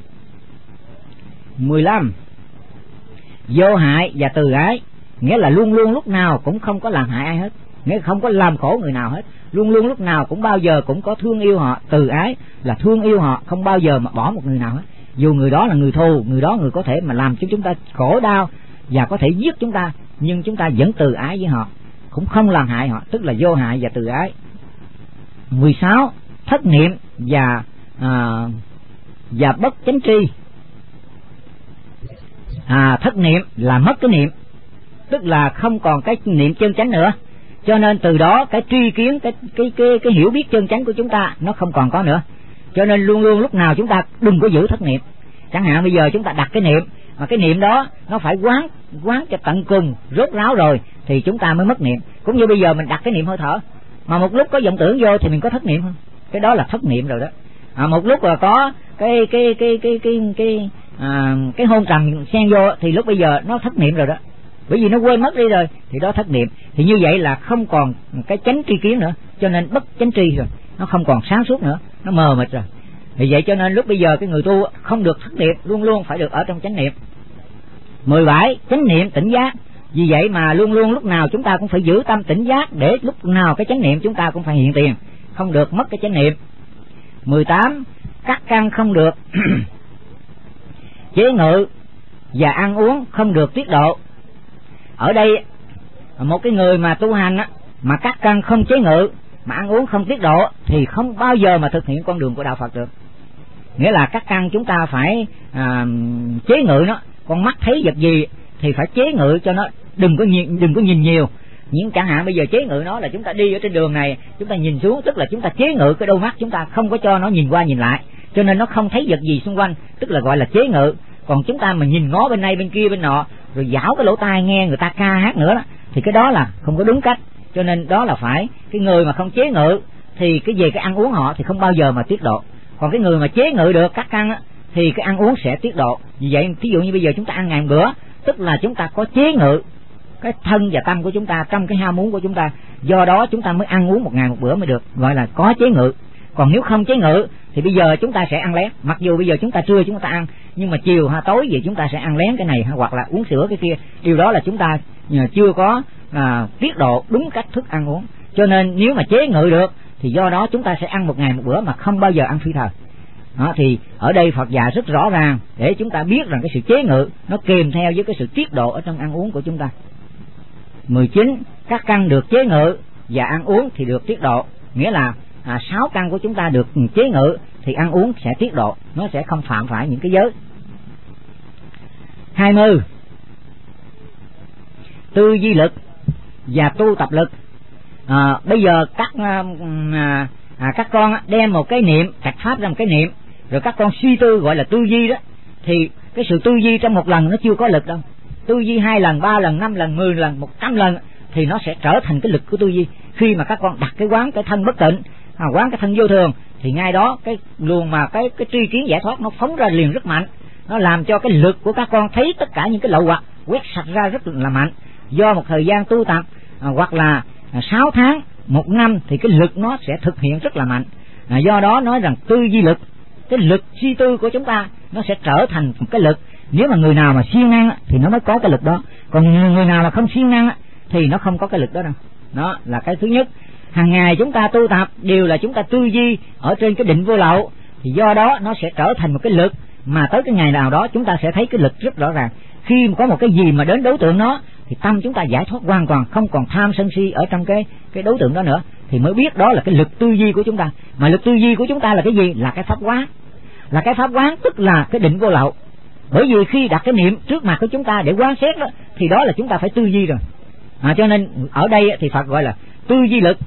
15 vô hại và từ ái. Nghĩa là luôn luôn lúc nào cũng không có làm hại ai hết, nghĩa không có làm khổ người nào hết, luôn luôn lúc nào cũng bao giờ cũng có thương yêu họ. Từ ái là thương yêu họ, không bao giờ mà bỏ một người nào hết, dù người đó là người thù, người đó người có thể mà làm cho chúng ta khổ đau và có thể giết chúng ta, nhưng chúng ta vẫn từ ái với họ, cũng không làm hại họ, tức là vô hại và từ ái. 16. Thất niệm và bất chánh tri. Thất niệm là mất cái niệm, tức là không còn cái niệm chân chánh nữa, cho nên từ đó cái tri kiến, cái hiểu biết chân chánh của chúng ta nó không còn có nữa. Cho nên luôn luôn lúc nào chúng ta đừng có giữ thất niệm. Chẳng hạn bây giờ chúng ta đặt cái niệm, mà cái niệm đó nó phải quán cho tận cùng, rốt ráo rồi thì chúng ta mới mất niệm. Cũng như bây giờ mình đặt cái niệm hơi thở, mà một lúc có vọng tưởng vô thì mình có thất niệm không? Cái đó là thất niệm rồi đó. Một lúc là có cái hôn trầm xen vô thì lúc bây giờ nó thất niệm rồi đó, bởi vì nó quên mất đi rồi thì đó thất niệm. Thì như vậy là không còn cái chánh tri kiến nữa, cho nên bất chánh tri rồi, nó không còn sáng suốt nữa, nó mờ mịt rồi. Vì vậy cho nên lúc bây giờ cái người tu không được thất niệm, luôn luôn phải được ở trong chánh niệm. 17. Chánh niệm tỉnh giác. Vì vậy mà luôn luôn lúc nào chúng ta cũng phải giữ tâm tỉnh giác, để lúc nào cái chánh niệm chúng ta cũng phải hiện tiền, không được mất cái chánh niệm. 18. Các căn không được chế ngự và ăn uống không được tiết độ. Ở đây một cái người mà tu hành á, mà các căn không chế ngự mà ăn uống không tiết độ thì không bao giờ mà thực hiện con đường của đạo Phật được. Nghĩa là các căn chúng ta phải chế ngự nó. Con mắt thấy vật gì thì phải chế ngự cho nó, đừng có nhìn nhiều. Nhưng chẳng hạn bây giờ chế ngự nó là chúng ta đi ở trên đường này, chúng ta nhìn xuống, tức là chúng ta chế ngự cái đôi mắt chúng ta, không có cho nó nhìn qua nhìn lại, cho nên nó không thấy vật gì xung quanh, tức là gọi là chế ngự. Còn chúng ta mà nhìn ngó bên đây bên kia bên nọ, rồi giảo cái lỗ tai nghe người ta ca hát nữa đó, thì cái đó là không có đúng cách. Cho nên đó là phải cái người mà không chế ngự thì cái về cái ăn uống họ thì không bao giờ mà tiết độ. Còn cái người mà chế ngự được các căn á, thì cái ăn uống sẽ tiết độ. Vì vậy ví dụ như bây giờ chúng ta ăn ngày một bữa, tức là chúng ta có chế ngự cái thân và tâm của chúng ta trong cái ham muốn của chúng ta, do đó chúng ta mới ăn uống một ngày một bữa mới được, gọi là có chế ngự. Còn nếu không chế ngự thì bây giờ chúng ta sẽ ăn lén, mặc dù bây giờ chúng ta trưa chúng ta ăn, nhưng mà chiều tối gì chúng ta sẽ ăn lén cái này hoặc là uống sữa cái kia. Điều đó là chúng ta chưa có tiết độ đúng cách thức ăn uống. Cho nên nếu mà chế ngự được thì do đó chúng ta sẽ ăn một ngày một bữa mà không bao giờ ăn phi thời. Đó, thì ở đây Phật dạy rất rõ ràng để chúng ta biết rằng cái sự chế ngự nó kèm theo với cái sự tiết độ ở trong ăn uống của chúng ta. 19. Các căn được chế ngự và ăn uống thì được tiết độ. Nghĩa là 6 căn của chúng ta được chế ngự thì ăn uống sẽ tiết độ, nó sẽ không phạm phải những cái giới. 20. Tư duy lực và tu tập lực. Bây giờ các con đem một cái niệm, trạch pháp ra một cái niệm, rồi các con suy tư gọi là tư duy đó, thì cái sự tư duy trong một lần nó chưa có lực đâu. Tư duy 2 lần, 3 lần, 5 lần, 10 lần, 100 lần thì nó sẽ trở thành cái lực của tư duy. Khi mà các con đặt cái quán cái thân bất tịnh, quán cái thân vô thường, thì ngay đó cái luồng mà cái tri kiến giải thoát nó phóng ra liền rất mạnh, nó làm cho cái lực của các con thấy tất cả những cái lậu hoặc quét sạch ra rất là mạnh. Do một thời gian tu tập hoặc là 6 tháng, 1 năm thì cái lực nó sẽ thực hiện rất là mạnh. Do đó nói rằng tư duy lực, cái lực suy tư của chúng ta nó sẽ trở thành một cái lực. Nếu mà người nào mà siêng năng thì nó mới có cái lực đó, còn người nào mà không siêng năng thì nó không có cái lực đó đâu. Đó là cái thứ nhất. Hàng ngày chúng ta tu tập đều là chúng ta tư duy ở trên cái định vô lậu, thì do đó nó sẽ trở thành một cái lực, mà tới cái ngày nào đó chúng ta sẽ thấy cái lực rất rõ ràng. Khi mà có một cái gì mà đến đối tượng nó thì tâm chúng ta giải thoát hoàn toàn, không còn tham sân si ở trong cái đối tượng đó nữa, thì mới biết đó là cái lực tư duy của chúng ta. Mà lực tư duy của chúng ta là cái gì? Là cái pháp quán. Là cái pháp quán tức là cái định vô lậu. Bởi vì khi đặt cái niệm trước mặt của chúng ta để quán xét đó, thì đó là chúng ta phải tư duy rồi. Cho nên ở đây thì Phật gọi là tư duy lực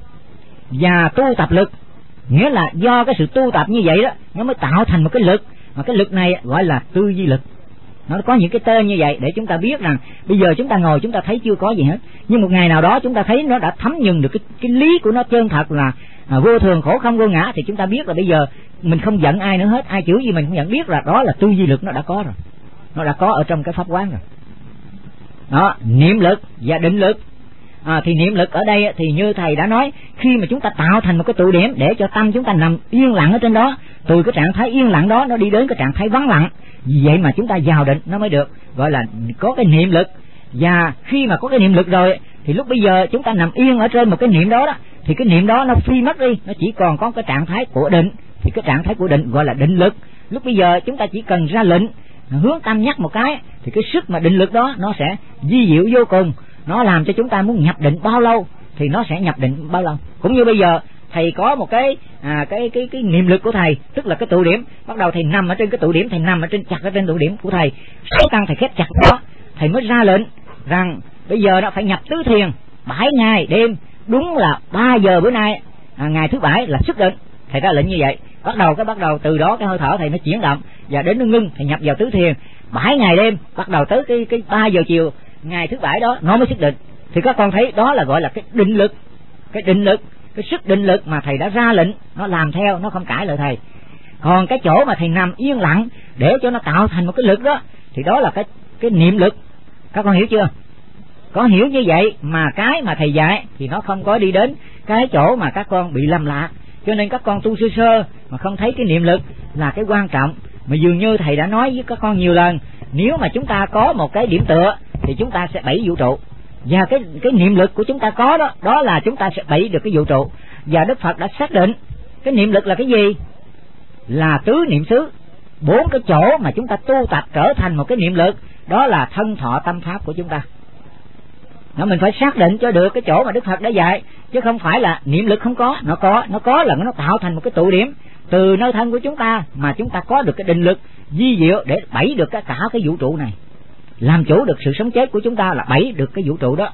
và tu tập lực. Nghĩa là do cái sự tu tập như vậy đó, nó mới tạo thành một cái lực, mà cái lực này gọi là tư duy lực. Nó có những cái tên như vậy để chúng ta biết rằng bây giờ chúng ta ngồi chúng ta thấy chưa có gì hết, nhưng một ngày nào đó chúng ta thấy nó đã thấm nhuần được cái lý của nó chân thật là vô thường khổ không vô ngã, thì chúng ta biết là bây giờ mình không giận ai nữa hết, ai chửi gì mình không nhận, biết là đó là tư duy lực nó đã có rồi, nó đã có ở trong cái pháp quán rồi. Đó, niệm lực và định lực. Thì niệm lực ở đây thì như thầy đã nói, khi mà chúng ta tạo thành một cái tụ điểm để cho tâm chúng ta nằm yên lặng ở trên đó, từ cái trạng thái yên lặng đó nó đi đến cái trạng thái vắng lặng, vì vậy mà chúng ta vào định nó mới được, gọi là có cái niệm lực. Và khi mà có cái niệm lực rồi thì lúc bây giờ chúng ta nằm yên ở trên một cái niệm đó, thì cái niệm đó nó phi mất đi, nó chỉ còn có cái trạng thái của định, thì cái trạng thái của định gọi là định lực. Lúc bây giờ chúng ta chỉ cần ra lệnh, hướng tâm nhắc một cái, thì cái sức mà định lực đó nó sẽ vi diệu vô cùng. nó làm cho chúng ta muốn nhập định bao lâu thì nó sẽ nhập định bao lâu. Cũng như bây giờ thầy có một cái niệm lực của thầy, tức là cái tụ điểm, bắt đầu thầy nằm ở trên cái tụ điểm, thầy nằm ở trên chặt ở trên tụ điểm của thầy, 6 căn thầy khép chặt đó, thầy mới ra lệnh rằng bây giờ nó phải nhập tứ thiền 7 ngày đêm, đúng là 3 giờ bữa nay ngày thứ Bảy là xuất định. Thầy ra lệnh như vậy, bắt đầu từ đó cái hơi thở thầy nó chuyển động và đến nó ngưng, thầy nhập vào tứ thiền 7 ngày đêm, bắt đầu tới cái 3 giờ chiều ngày thứ Bảy đó nó mới xuất định. Thì các con thấy đó là gọi là cái định lực, cái sức định lực mà thầy đã ra lệnh, nó làm theo, nó không cãi lời thầy. Còn cái chỗ mà thầy nằm yên lặng để cho nó tạo thành một cái lực đó, thì đó là cái niệm lực. Các con hiểu chưa? Có hiểu như vậy mà cái mà thầy dạy thì nó không có đi đến cái chỗ mà các con bị lầm lạc. Cho nên các con tu sơ sơ mà không thấy cái niệm lực là cái quan trọng. Mà dường như thầy đã nói với các con nhiều lần, nếu mà chúng ta có một cái điểm tựa thì chúng ta sẽ bẫy vũ trụ. Và cái niệm lực của chúng ta có đó, đó là chúng ta sẽ bẫy được cái vũ trụ. Và Đức Phật đã xác định cái niệm lực là cái gì? Là tứ niệm xứ. 4 cái chỗ mà chúng ta tu tập trở thành một cái niệm lực, đó là thân thọ tâm pháp của chúng ta. Nó mình phải xác định cho được cái chỗ mà Đức Phật đã dạy, chứ không phải là niệm lực không có. Nó có là nó tạo thành một cái tụ điểm từ nơi thân của chúng ta, mà chúng ta có được cái định lực vi diệu để bẫy được cả cái vũ trụ này, làm chủ được sự sống chết của chúng ta, là bẫy được cái vũ trụ đó.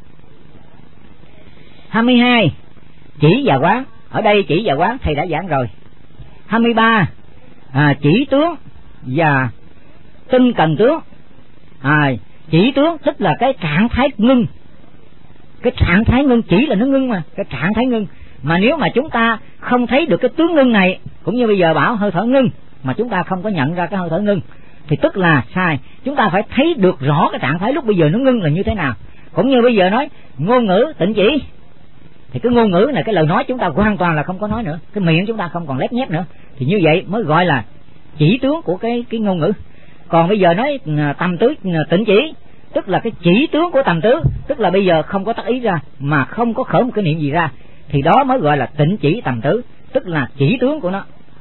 22 chỉ và quán. Ở đây chỉ và quán thầy đã giảng rồi. 23 chỉ tướng và tinh cần tướng. Chỉ tướng tức là cái trạng thái ngưng. Cái trạng thái ngưng, chỉ là nó ngưng mà, cái trạng thái ngưng. Mà nếu mà chúng ta không thấy được cái tướng ngưng này, cũng như bây giờ bảo hơi thở ngưng mà chúng ta không có nhận ra cái hơi thở ngưng thì tức là sai. Chúng ta phải thấy được rõ cái trạng thái lúc bây giờ nó ngưng là như thế nào. Cũng như bây giờ nói ngôn ngữ tịnh chỉ, thì cái ngôn ngữ này, cái lời nói chúng ta hoàn toàn là không có nói nữa, cái miệng chúng ta không còn lép nhép nữa, thì như vậy mới gọi là chỉ tướng của cái ngôn ngữ. Còn bây giờ nói tầm tứ tịnh chỉ, tức là cái chỉ tướng của tầm tứ, tức là bây giờ không có tác ý ra mà không có khởi một cái niệm gì ra, thì đó mới gọi là tịnh chỉ tầm tứ, tức là chỉ tướng của nó.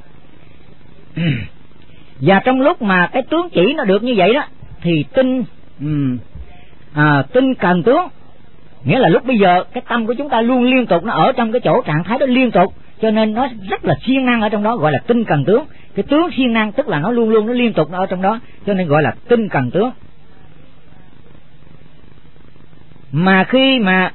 Và trong lúc mà cái tướng chỉ nó được như vậy đó, thì tinh cần tướng, nghĩa là lúc bây giờ cái tâm của chúng ta luôn liên tục nó ở trong cái chỗ trạng thái đó liên tục, cho nên nó rất là siêng năng ở trong đó, gọi là tinh cần tướng. Cái tướng siêng năng tức là nó luôn luôn nó liên tục nó ở trong đó, cho nên gọi là tinh cần tướng. Mà khi mà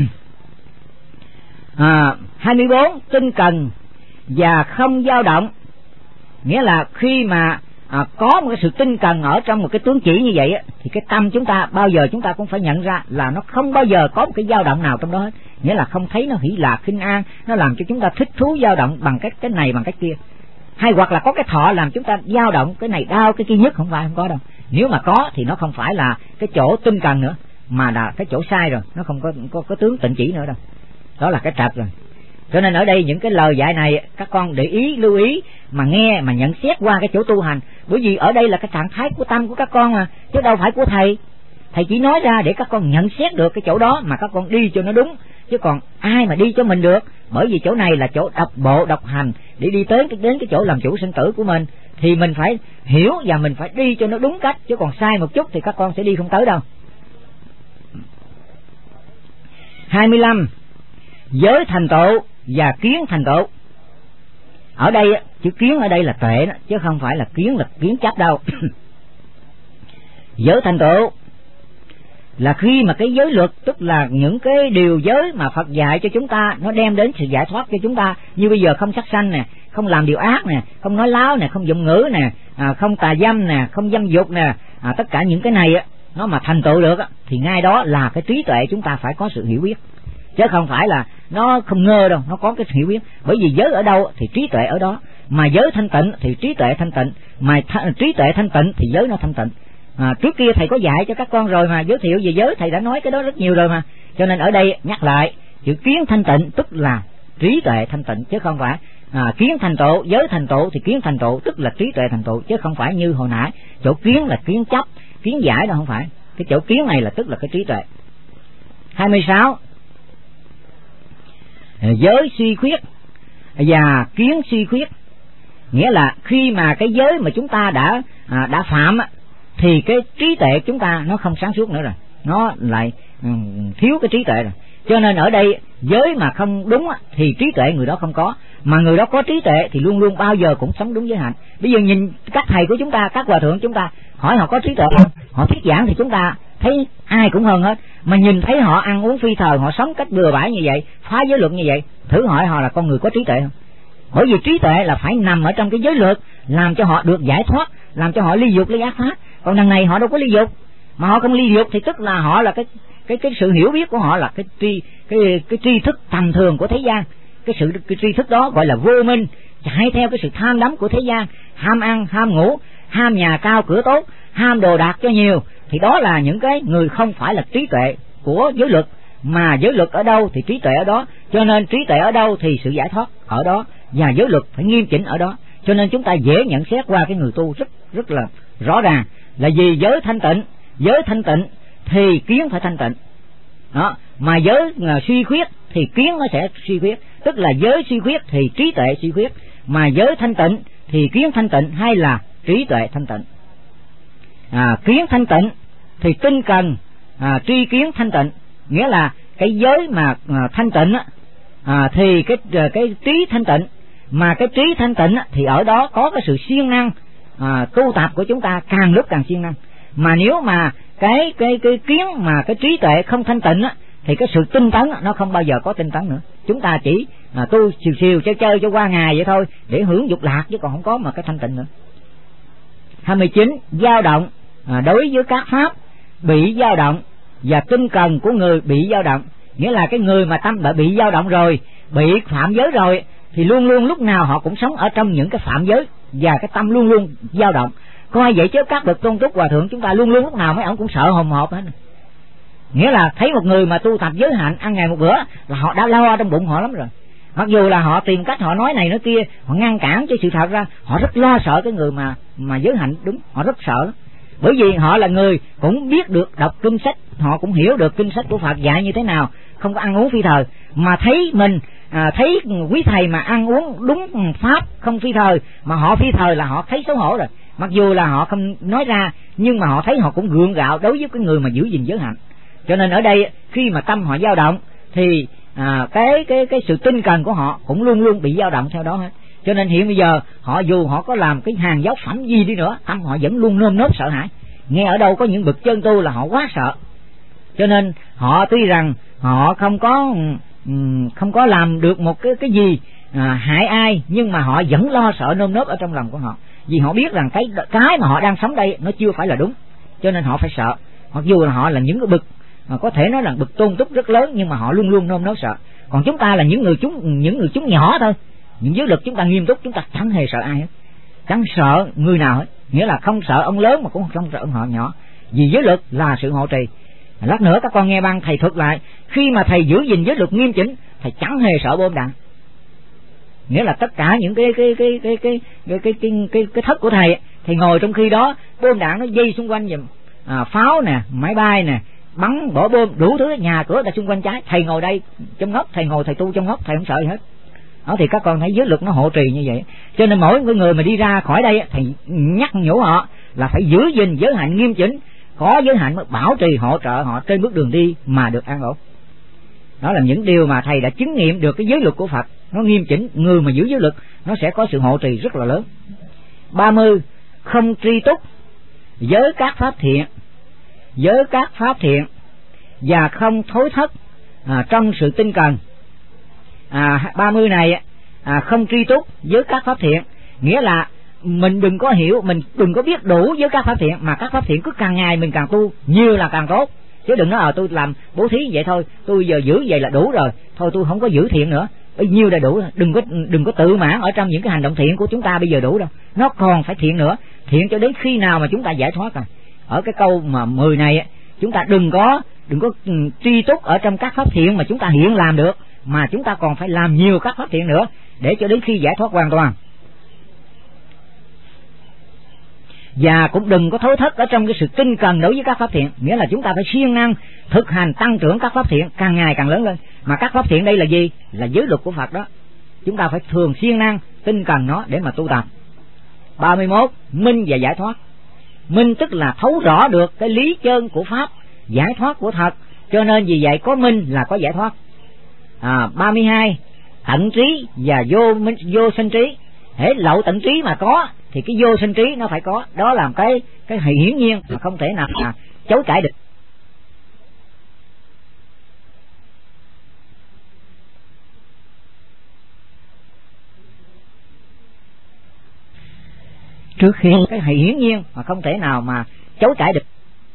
24 tinh cần và không dao động, nghĩa là khi mà có một cái sự tinh cần ở trong một cái tướng chỉ như vậy thì cái tâm chúng ta bao giờ chúng ta cũng phải nhận ra là nó không bao giờ có một cái dao động nào trong đó hết. Nghĩa là không thấy nó hỷ lạc khinh an, nó làm cho chúng ta thích thú dao động bằng cái này bằng cái kia, hay hoặc là có cái thọ làm chúng ta dao động, cái này đau cái kia nhất, không có đâu. Nếu mà có thì nó không phải là cái chỗ tinh cần nữa, mà là cái chỗ sai rồi, nó không có tướng tịnh chỉ nữa đâu, đó là cái trật rồi. Cho nên ở đây những cái lời dạy này các con để ý, lưu ý mà nghe, mà nhận xét qua cái chỗ tu hành, bởi vì ở đây là cái trạng thái của tâm của các con mà, chứ đâu phải của thầy. Thầy chỉ nói ra để các con nhận xét được cái chỗ đó mà các con đi cho nó đúng, chứ còn ai mà đi cho mình được. Bởi vì chỗ này là chỗ độc bộ độc hành, để đi đến cái chỗ làm chủ sinh tử của mình thì mình phải hiểu và mình phải đi cho nó đúng cách, chứ còn sai một chút thì các con sẽ đi không tới đâu. 25 giới thành tựu và kiến thành tựu. Ở đây chữ kiến ở đây là tuệ đó, chứ không phải là kiến chấp đâu. Giới thành tựu là khi mà cái giới luật, tức là những cái điều giới mà Phật dạy cho chúng ta, nó đem đến sự giải thoát cho chúng ta. Như bây giờ không sát sanh nè, không làm điều ác nè, không nói láo nè, không dụng ngữ nè, không tà dâm nè, không dâm dục nè, tất cả những cái này nó mà thành tựu được thì ngay đó là cái trí tuệ chúng ta phải có sự hiểu biết, chứ không phải là nó không ngơ đâu, nó có cái hiểu biết. Bởi vì giới ở đâu thì trí tuệ ở đó, mà giới thanh tịnh thì trí tuệ thanh tịnh, mà trí tuệ thanh tịnh thì giới nó thanh tịnh. Trước kia thầy có dạy cho các con rồi mà, giới thiệu về giới thầy đã nói cái đó rất nhiều rồi mà, cho nên ở đây nhắc lại chữ kiến thanh tịnh tức là trí tuệ thanh tịnh, chứ không phải kiến thành tựu. Giới thành tựu thì kiến thành tựu tức là trí tuệ thành tựu, chứ không phải như hồi nãy chỗ kiến là kiến chấp, kiến giải đâu, không phải. Cái chỗ kiến này là tức là cái trí tuệ. 26 giới suy khuyết và kiến suy khuyết, nghĩa là khi mà cái giới mà chúng ta đã phạm thì cái trí tuệ chúng ta nó không sáng suốt nữa rồi. nó lại thiếu cái trí tuệ rồi. Cho nên ở đây giới mà không đúng thì trí tuệ người đó không có, mà người đó có trí tuệ thì luôn luôn bao giờ cũng sống đúng giới hạnh. Bây giờ nhìn các thầy của chúng ta, các hòa thượng chúng ta, hỏi họ có trí tuệ không? Họ thuyết giảng thì chúng ta thấy ai cũng hơn hết, mà nhìn thấy họ ăn uống phi thời, họ sống cách bừa bãi như vậy, phá giới luật như vậy, thử hỏi họ là con người có trí tuệ không? Bởi vì trí tuệ là phải nằm ở trong cái giới luật, làm cho họ được giải thoát, làm cho họ ly dục ly ác pháp. Còn đằng này họ đâu có ly dục, mà họ không ly dục thì tức là họ là cái sự hiểu biết của họ là cái tri thức tầm thường của thế gian. Cái tri thức đó gọi là vô minh, chạy theo cái sự tham đắm của thế gian, ham ăn, ham ngủ, ham nhà cao cửa tốt, ham đồ đạc cho nhiều, thì đó là những cái người không phải là trí tuệ của giới luật. Mà giới luật ở đâu thì trí tuệ ở đó, cho nên trí tuệ ở đâu thì sự giải thoát ở đó, và giới luật phải nghiêm chỉnh ở đó. Cho nên chúng ta dễ nhận xét qua cái người tu rất là rõ ràng là vì giới thanh tịnh thì kiến phải thanh tịnh đó, mà giới suy khuyết thì kiến nó sẽ suy khuyết, tức là giới suy khuyết thì trí tuệ suy khuyết, mà giới thanh tịnh thì kiến thanh tịnh hay là trí tuệ thanh tịnh. Kiến thanh tịnh thì tinh cần tri kiến thanh tịnh, nghĩa là cái giới mà thanh tịnh thì cái trí thanh tịnh, mà cái trí thanh tịnh thì ở đó có cái sự siêng năng tu tập của chúng ta càng lúc càng siêng năng. Mà nếu mà cái kiến mà cái trí tuệ không thanh tịnh thì cái sự tinh tấn nó không bao giờ có tinh tấn nữa. Chúng ta chỉ tu xìu chơi cho qua ngày vậy thôi để hưởng dục lạc, chứ còn không có mà cái thanh tịnh nữa. 29. Dao động đối với các pháp bị dao động, và tinh cần của người bị dao động, nghĩa là cái người mà tâm đã bị dao động rồi, bị phạm giới rồi, thì luôn luôn lúc nào họ cũng sống ở trong những cái phạm giới, và cái tâm luôn luôn dao động. Coi vậy chứ các bậc tôn túc hòa thượng chúng ta luôn luôn lúc nào mấy ông cũng sợ hồn hộp hết. Nghĩa là thấy một người mà tu tập giới hạnh ăn ngày một bữa là họ đã lo trong bụng họ lắm rồi. Mặc dù là họ tìm cách họ nói này nói kia, họ ngăn cản, chứ sự thật ra họ rất lo sợ cái người mà giới hạnh đúng, họ rất sợ lắm. Bởi vì họ là người cũng biết được đọc kinh sách, họ cũng hiểu được kinh sách của Phật dạy như thế nào, không có ăn uống phi thời, mà thấy mình thấy quý thầy mà ăn uống đúng pháp không phi thời, mà họ phi thời là họ thấy xấu hổ rồi. Mặc dù là họ không nói ra, nhưng mà họ thấy họ cũng gượng gạo đối với cái người mà giữ gìn giới hạnh. Cho nên ở đây khi mà tâm họ dao động thì cái sự tinh cần của họ cũng luôn luôn bị dao động theo đó hết. Cho nên hiện bây giờ họ dù họ có làm cái hàng giáo phẩm gì đi nữa, tâm họ vẫn luôn nơm nớp sợ hãi. Nghe ở đâu có những bậc chân tu là họ quá sợ. Cho nên họ tuy rằng họ không có làm được một cái gì hại ai, nhưng mà họ vẫn lo sợ nơm nớp ở trong lòng của họ, vì họ biết rằng cái mà họ đang sống đây nó chưa phải là đúng, cho nên họ phải sợ. Mặc dù là họ là những cái bậc mà có thể nói là bậc tôn túc rất lớn, nhưng mà họ luôn luôn nơm nớp sợ. Còn chúng ta là những người chúng nhỏ thôi, những giới luật chúng ta nghiêm túc, chúng ta chẳng hề sợ ai hết, chẳng sợ người nào hết, nghĩa là không sợ ông lớn mà cũng không sợ ông họ nhỏ, vì giới luật là sự hộ trì. Lát nữa các con nghe băng thầy thuật lại, khi mà thầy giữ gìn giới luật nghiêm chỉnh, thầy chẳng hề sợ bom đạn. Nghĩa là tất cả những cái thất của thầy ngồi trong khi đó bom đạn nó dây xung quanh giùm, pháo nè, máy bay nè, bắn bỏ bom đủ thứ, nhà cửa ta xung quanh cháy, thầy ngồi đây trong ngóc, thầy ngồi thầy tu trong ngóc, thầy không sợ gì hết. Đó thì các con thấy giới luật nó hộ trì như vậy. Cho nên mỗi người mà đi ra khỏi đây thầy nhắc nhủ họ là phải giữ gìn giới hạnh nghiêm chỉnh, có giới hạnh mới bảo trì hỗ trợ họ trên bước đường đi mà được an ổn. Đó là những điều mà thầy đã chứng nghiệm được, cái giới luật của Phật nó nghiêm chỉnh, người mà giữ giới luật nó sẽ có sự hộ trì rất là lớn. 30. Không tri túc với các pháp thiện, và không thối thất trong sự tinh cần. 30 này không tri túc với các pháp thiện, nghĩa là mình đừng có hiểu, mình đừng có biết đủ với các pháp thiện, mà các pháp thiện cứ càng ngày mình càng tu nhiều là càng tốt. Chứ đừng nói tôi làm bố thí vậy thôi, tôi giờ giữ vậy là đủ rồi, thôi tôi không có giữ thiện nữa, bấy nhiêu là đủ. Đừng có tự mãn ở trong những cái hành động thiện của chúng ta bây giờ đủ đâu, nó còn phải thiện nữa, thiện cho đến khi nào mà chúng ta giải thoát rồi. Ở cái câu mà 10 này chúng ta đừng có tri túc ở trong các pháp thiện mà chúng ta hiện làm được, mà chúng ta còn phải làm nhiều các pháp thiện nữa để cho đến khi giải thoát hoàn toàn. Và cũng đừng có thối thất ở trong cái sự tinh cần đối với các pháp thiện, nghĩa là chúng ta phải siêng năng thực hành tăng trưởng các pháp thiện càng ngày càng lớn lên. Mà các pháp thiện đây là gì? Là giới luật của Phật đó, chúng ta phải thường siêng năng tinh cần nó để mà tu tập. 31. Minh và giải thoát. Minh tức là thấu rõ được cái lý chân của pháp, giải thoát của thật. Cho nên vì vậy có minh là có giải thoát. 32 tận trí và vô sinh trí. Hễ lậu tận trí mà có thì cái vô sinh trí nó phải có. Đó là cái hiển nhiên mà không thể nào mà chối cãi được. Trước khi cái hiển nhiên mà không thể nào mà chối cãi được.